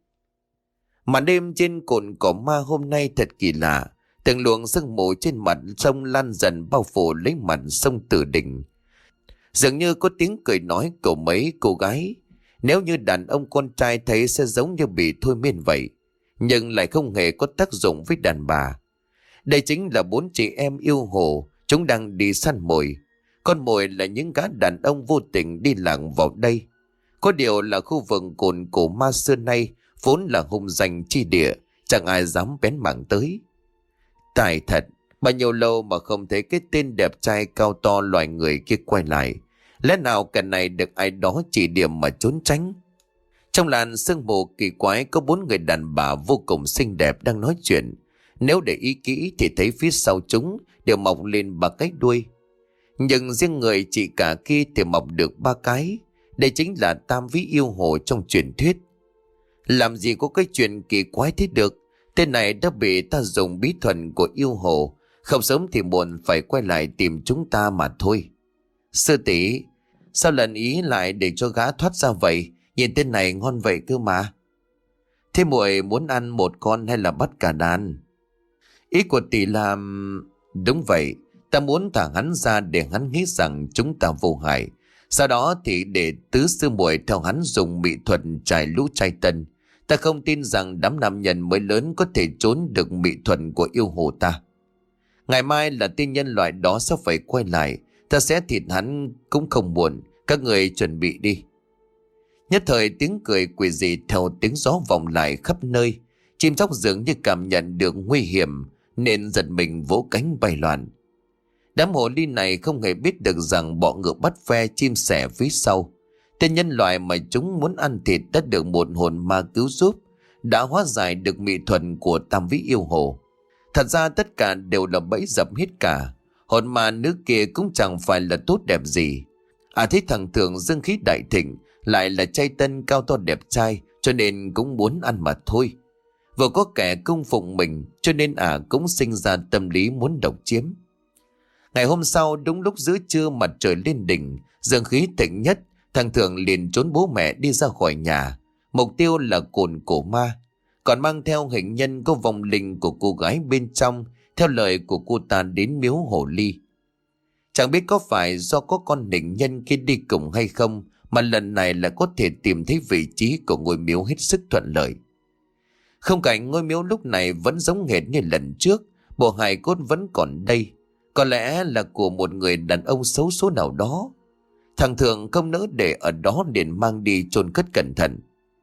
A: Màn đêm trên cồn cỏ ma hôm nay thật kỳ lạ. Từng luồng sương mù trên mặt sông lan dần bao phủ lấy mặt sông Tử Đình. Dường như có tiếng cười nói của mấy cô gái. Nếu như đàn ông con trai thấy sẽ giống như bị thôi miên vậy, nhưng lại không hề có tác dụng với đàn bà. Đây chính là bốn chị em yêu hồ. Chúng đang đi săn mồi. Con mồi là những gã đàn ông vô tình đi làng vào đây. Có điều là khu vực cồn cổ ma xưa nay vốn là hung danh chi địa, chẳng ai dám bén mảng tới. Tài thật, bao nhiêu lâu mà không thấy cái tên đẹp trai cao to loài người kia quay lại. Lẽ nào cái này được ai đó chỉ điểm mà trốn tránh? Trong làn sương mù kỳ quái có bốn người đàn bà vô cùng xinh đẹp đang nói chuyện. Nếu để ý kỹ thì thấy phía sau chúng đều mọc lên ba cái đuôi. Nhưng riêng người chị cả kia thì mọc được ba cái. Đây chính là tam vĩ yêu hồ trong truyền thuyết. Làm gì có cái chuyện kỳ quái thế được? Tên này đã bị ta dùng bí thuật của yêu hồ, không sớm thì muộn phải quay lại tìm chúng ta mà thôi. Sư tỷ, sao lần ý lại để cho gã thoát ra vậy? Nhìn tên này ngon vậy cơ mà. Thế muội muốn ăn một con hay là bắt cả đàn? Ý của tỷ là... Đúng vậy, ta muốn thả hắn ra để hắn nghĩ rằng chúng ta vô hại. Sau đó thì để tứ sư muội theo hắn dùng mỹ thuật trải lũ trai tân. Ta không tin rằng đám nam nhân mới lớn có thể trốn được mỹ thuật của yêu hồ ta. Ngày mai là tiên nhân loại đó sắp phải quay lại. Ta sẽ thịt hắn cũng không muộn. Các người chuẩn bị đi. Nhất thời tiếng cười quỷ dị theo tiếng gió vọng lại khắp nơi. Chim chóc dường như cảm nhận được nguy hiểm nên giật mình vỗ cánh bay loạn. Đám hồ ly này không hề biết được rằng bọ ngựa bắt ve chim sẻ phía sau. Tên nhân loại mà chúng muốn ăn thịt đã được một hồn ma cứu giúp, đã hóa giải được mỹ thuật của tam vĩ yêu hồ. Thật ra tất cả đều là bẫy dập hết cả. Hồn ma nữ kia cũng chẳng phải là tốt đẹp gì. Thấy thằng Thượng dương khí đại thịnh, lại là trai tân cao to đẹp trai, cho nên cũng muốn ăn mà thôi. Vừa có kẻ cung phụng mình, cho nên cũng sinh ra tâm lý muốn độc chiếm. Ngày hôm sau, đúng lúc giữa trưa mặt trời lên đỉnh, dương khí thịnh nhất, thằng Thượng liền trốn bố mẹ đi ra khỏi nhà. Mục tiêu là cồn cổ ma, còn mang theo hình nhân có vong linh của cô gái bên trong, theo lời của cô ta đến miếu hồ ly. Chẳng biết có phải do có con hình nhân kia đi cùng hay không, mà lần này lại có thể tìm thấy vị trí của ngôi miếu hết sức thuận lợi. Không cảnh ngôi miếu lúc này vẫn giống hệt như lần trước, bộ hài cốt vẫn còn đây. Có lẽ là của một người đàn ông xấu số nào đó. Thằng Thượng không nỡ để ở đó, liền mang đi chôn cất cẩn thận.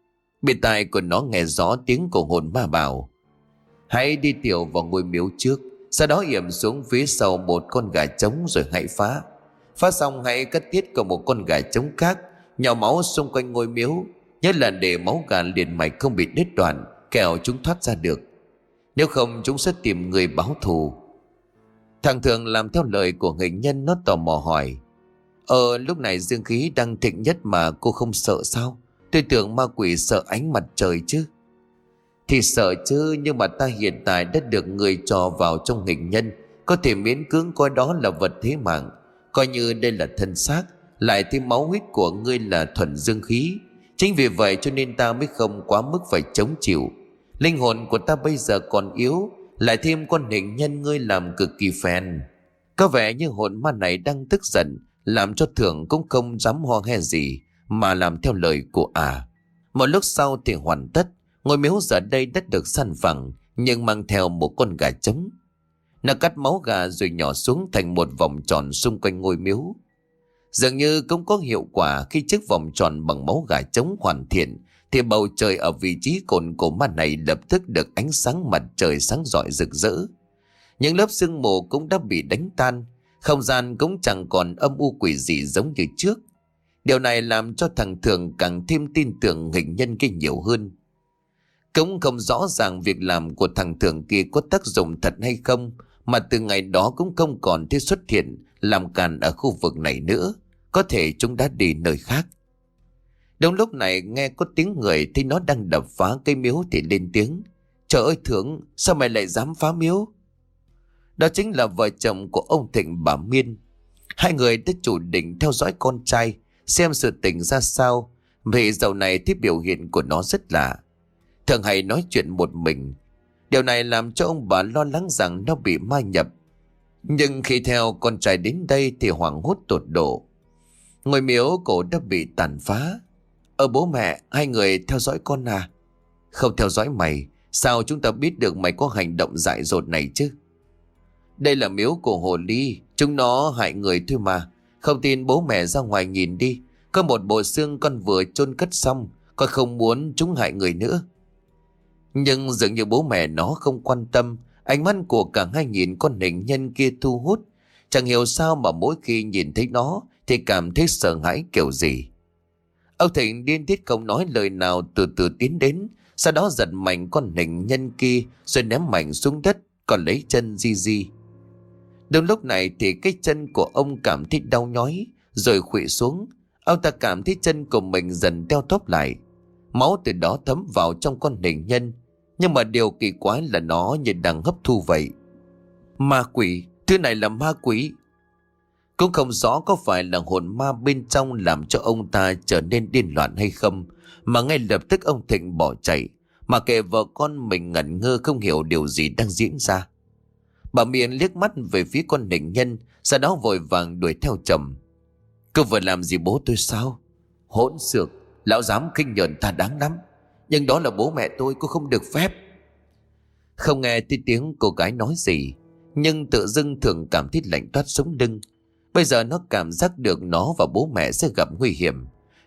A: Bên tai của nó nghe rõ tiếng của hồn ma bảo: hãy đi tiểu vào ngôi miếu trước, sau đó yểm xuống phía sau một con gà trống rồi hãy phá. Phá xong hãy cất tiết của một con gà trống khác, nhào máu xung quanh ngôi miếu. Nhớ là để máu gà liền mạch không bị đứt đoạn, kẻo chúng thoát ra được. Nếu không chúng sẽ tìm người báo thù. Thằng Thượng làm theo lời của hình nhân. Nó tò mò hỏi: lúc này dương khí đang thịnh nhất mà cô không sợ sao? Tôi tưởng ma quỷ sợ ánh mặt trời chứ. Thì sợ chứ, nhưng mà ta hiện tại đã được người trò vào trong hình nhân, có thể miễn cưỡng coi đó là vật thế mạng. Coi như đây là thân xác, lại thêm máu huyết của ngươi là thuần dương khí. Chính vì vậy cho nên ta mới không quá mức phải chống chịu. Linh hồn của ta bây giờ còn yếu, lại thêm con hình nhân ngươi làm cực kỳ phèn. Có vẻ như hồn ma này đang tức giận, làm cho Thượng cũng không dám ho he gì, mà làm theo lời của Một lúc sau thì hoàn tất. Ngôi miếu giờ đây đã được san phẳng, nhưng mang theo một con gà trống. Nó cắt máu gà rồi nhỏ xuống thành một vòng tròn xung quanh ngôi miếu. Dường như cũng có hiệu quả. Khi chiếc vòng tròn bằng máu gà trống hoàn thiện, thì bầu trời ở vị trí cồn cổ ma này lập tức được ánh sáng mặt trời sáng rọi rực rỡ. Những lớp sương mù cũng đã bị đánh tan, không gian cũng chẳng còn âm u quỷ dị giống như trước. Điều này làm cho thằng Thường càng thêm tin tưởng hình nhân kia nhiều hơn. Cũng không rõ ràng việc làm của thằng Thường kia có tác dụng thật hay không, mà từ ngày đó cũng không còn thấy xuất hiện làm càn ở khu vực này nữa. Có thể chúng đã đi nơi khác. Đúng lúc này nghe có tiếng người, thấy nó đang đập phá cây miếu thì lên tiếng: trời ơi Thượng, sao mày lại dám phá miếu? Đó chính là vợ chồng của ông Thịnh bà Miên. Hai người đã chủ định theo dõi con trai, xem sự tình ra sao. Vì dạo này thấy biểu hiện của nó rất lạ, thường hay nói chuyện một mình. Điều này làm cho ông bà lo lắng rằng nó bị ma nhập. Nhưng khi theo con trai đến đây thì hoảng hốt tột độ. Ngôi miếu cổ đã bị tàn phá. Bố mẹ, hai người theo dõi con à? Không theo dõi mày, sao chúng ta biết được mày có hành động dại dột này chứ? Đây là miếu của hồ ly, chúng nó hại người thôi mà. Không tin bố mẹ ra ngoài nhìn đi, có một bộ xương con vừa chôn cất xong, con không muốn chúng hại người nữa. Nhưng dường như bố mẹ nó không quan tâm. Ánh mắt của cả hai nhìn con hình nhân kia thu hút. Chẳng hiểu sao mà mỗi khi nhìn thấy nó thì cảm thấy sợ hãi kiểu gì. Ông Thịnh điên tiết không nói lời nào, từ từ tiến đến, sau đó giật mạnh con hình nhân kia rồi ném mạnh xuống đất, còn lấy chân di di. Đúng lúc này thì cái chân của ông cảm thấy đau nhói rồi khuỵu xuống. Ông ta cảm thấy chân của mình dần teo tóp lại. Máu từ đó thấm vào trong con hình nhân. Nhưng mà điều kỳ quái là nó như đang hấp thu vậy. Ma quỷ, thứ này là ma quỷ. Cũng không rõ có phải là hồn ma bên trong làm cho ông ta trở nên điên loạn hay không, mà ngay lập tức ông Thịnh bỏ chạy, mà kệ vợ con mình ngẩn ngơ không hiểu điều gì đang diễn ra. Bà Miên liếc mắt về phía con hình nhân, sau đó vội vàng đuổi theo chồng. Cô vừa làm gì bố tôi sao? Hỗn xược, lão dám khinh nhờn ta đáng lắm. Nhưng đó là bố mẹ tôi, cô không được phép. Không nghe thấy tiếng cô gái nói gì, nhưng tự dưng Thường cảm thấy lạnh toát sống lưng. Bây giờ nó cảm giác được nó và bố mẹ sẽ gặp nguy hiểm.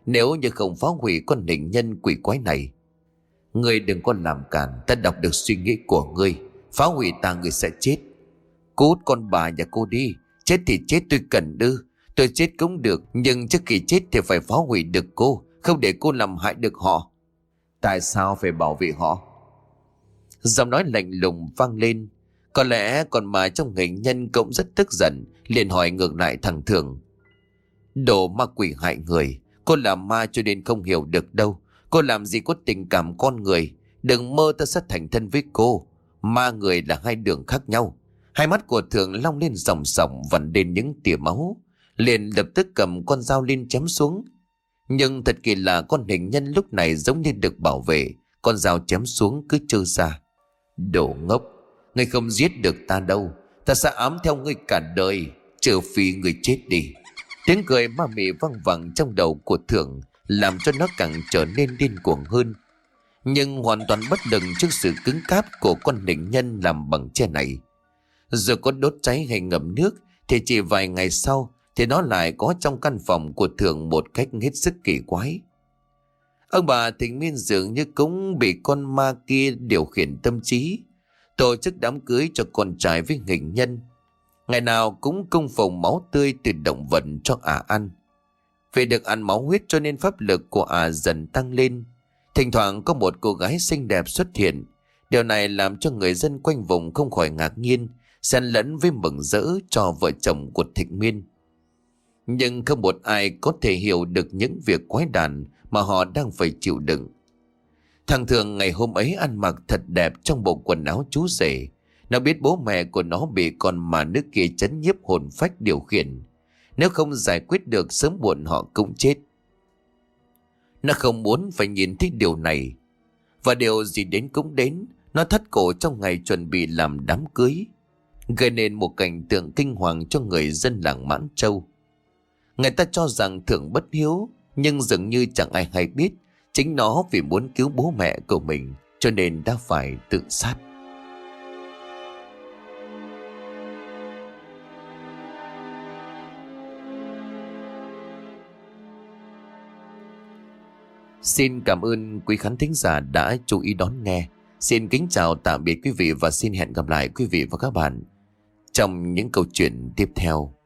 A: Nếu như không phá hủy con hình nhân quỷ quái này. Ngươi đừng có làm cản, ta đọc được suy nghĩ của ngươi. Phá hủy ta ngươi sẽ chết. Cút con bà nhà cô đi. Chết thì chết, tôi cần đưa. Tôi chết cũng được, nhưng trước khi chết thì phải phá hủy được cô, không để cô làm hại được họ. Tại sao phải bảo vệ họ? Giọng nói lạnh lùng vang lên. Có lẽ con ma trong hình nhân cũng rất tức giận, liền hỏi ngược lại thằng Thường. Đồ ma quỷ hại người, cô là ma cho nên không hiểu được đâu. Cô làm gì có tình cảm con người. Đừng mơ ta sẽ thành thân với cô. Ma người là hai đường khác nhau. Hai mắt của Thường long lên sòng sòng, vằn lên những tia máu, liền lập tức cầm con dao lên chém xuống. Nhưng thật kỳ lạ, con hình nhân lúc này giống như được bảo vệ. Con dao chém xuống cứ trơ ra. Đồ ngốc, ngươi không giết được ta đâu. Ta sẽ ám theo ngươi cả đời, trừ phi ngươi chết đi. Tiếng cười ma mị văng vẳng trong đầu của Thường, làm cho nó càng trở nên điên cuồng hơn. Nhưng hoàn toàn bất lực trước sự cứng cáp của con hình nhân làm bằng tre này. Dù có đốt cháy hay ngậm nước thì chỉ vài ngày sau thì nó lại có trong căn phòng của Thường một cách hết sức kỳ quái. Ông bà Thịnh Miên dường như cũng bị con ma kia điều khiển tâm trí, tổ chức đám cưới cho con trai với hình nhân. Ngày nào cũng cung phụng máu tươi từ động vật cho ăn. Vì được ăn máu huyết cho nên pháp lực của dần tăng lên. Thỉnh thoảng có một cô gái xinh đẹp xuất hiện. Điều này làm cho người dân quanh vùng không khỏi ngạc nhiên, xen lẫn với mừng rỡ cho vợ chồng của Thịnh Miên. Nhưng không một ai có thể hiểu được những việc quái đản mà họ đang phải chịu đựng. Thằng Thường ngày hôm ấy ăn mặc thật đẹp trong bộ quần áo chú rể. Nó biết bố mẹ của nó bị con ma nước kia trấn nhiếp hồn phách điều khiển. Nếu không giải quyết được sớm muộn họ cũng chết. Nó không muốn phải nhìn thấy điều này. Và điều gì đến cũng đến, nó thắt cổ trong ngày chuẩn bị làm đám cưới, gây nên một cảnh tượng kinh hoàng cho người dân làng Mãn Châu. Người ta cho rằng Thường bất hiếu, nhưng dường như chẳng ai hay biết chính nó vì muốn cứu bố mẹ của mình cho nên đã phải tự sát. Xin cảm ơn quý khán thính giả đã chú ý đón nghe. Xin kính chào tạm biệt quý vị và xin hẹn gặp lại quý vị và các bạn trong những câu chuyện tiếp theo.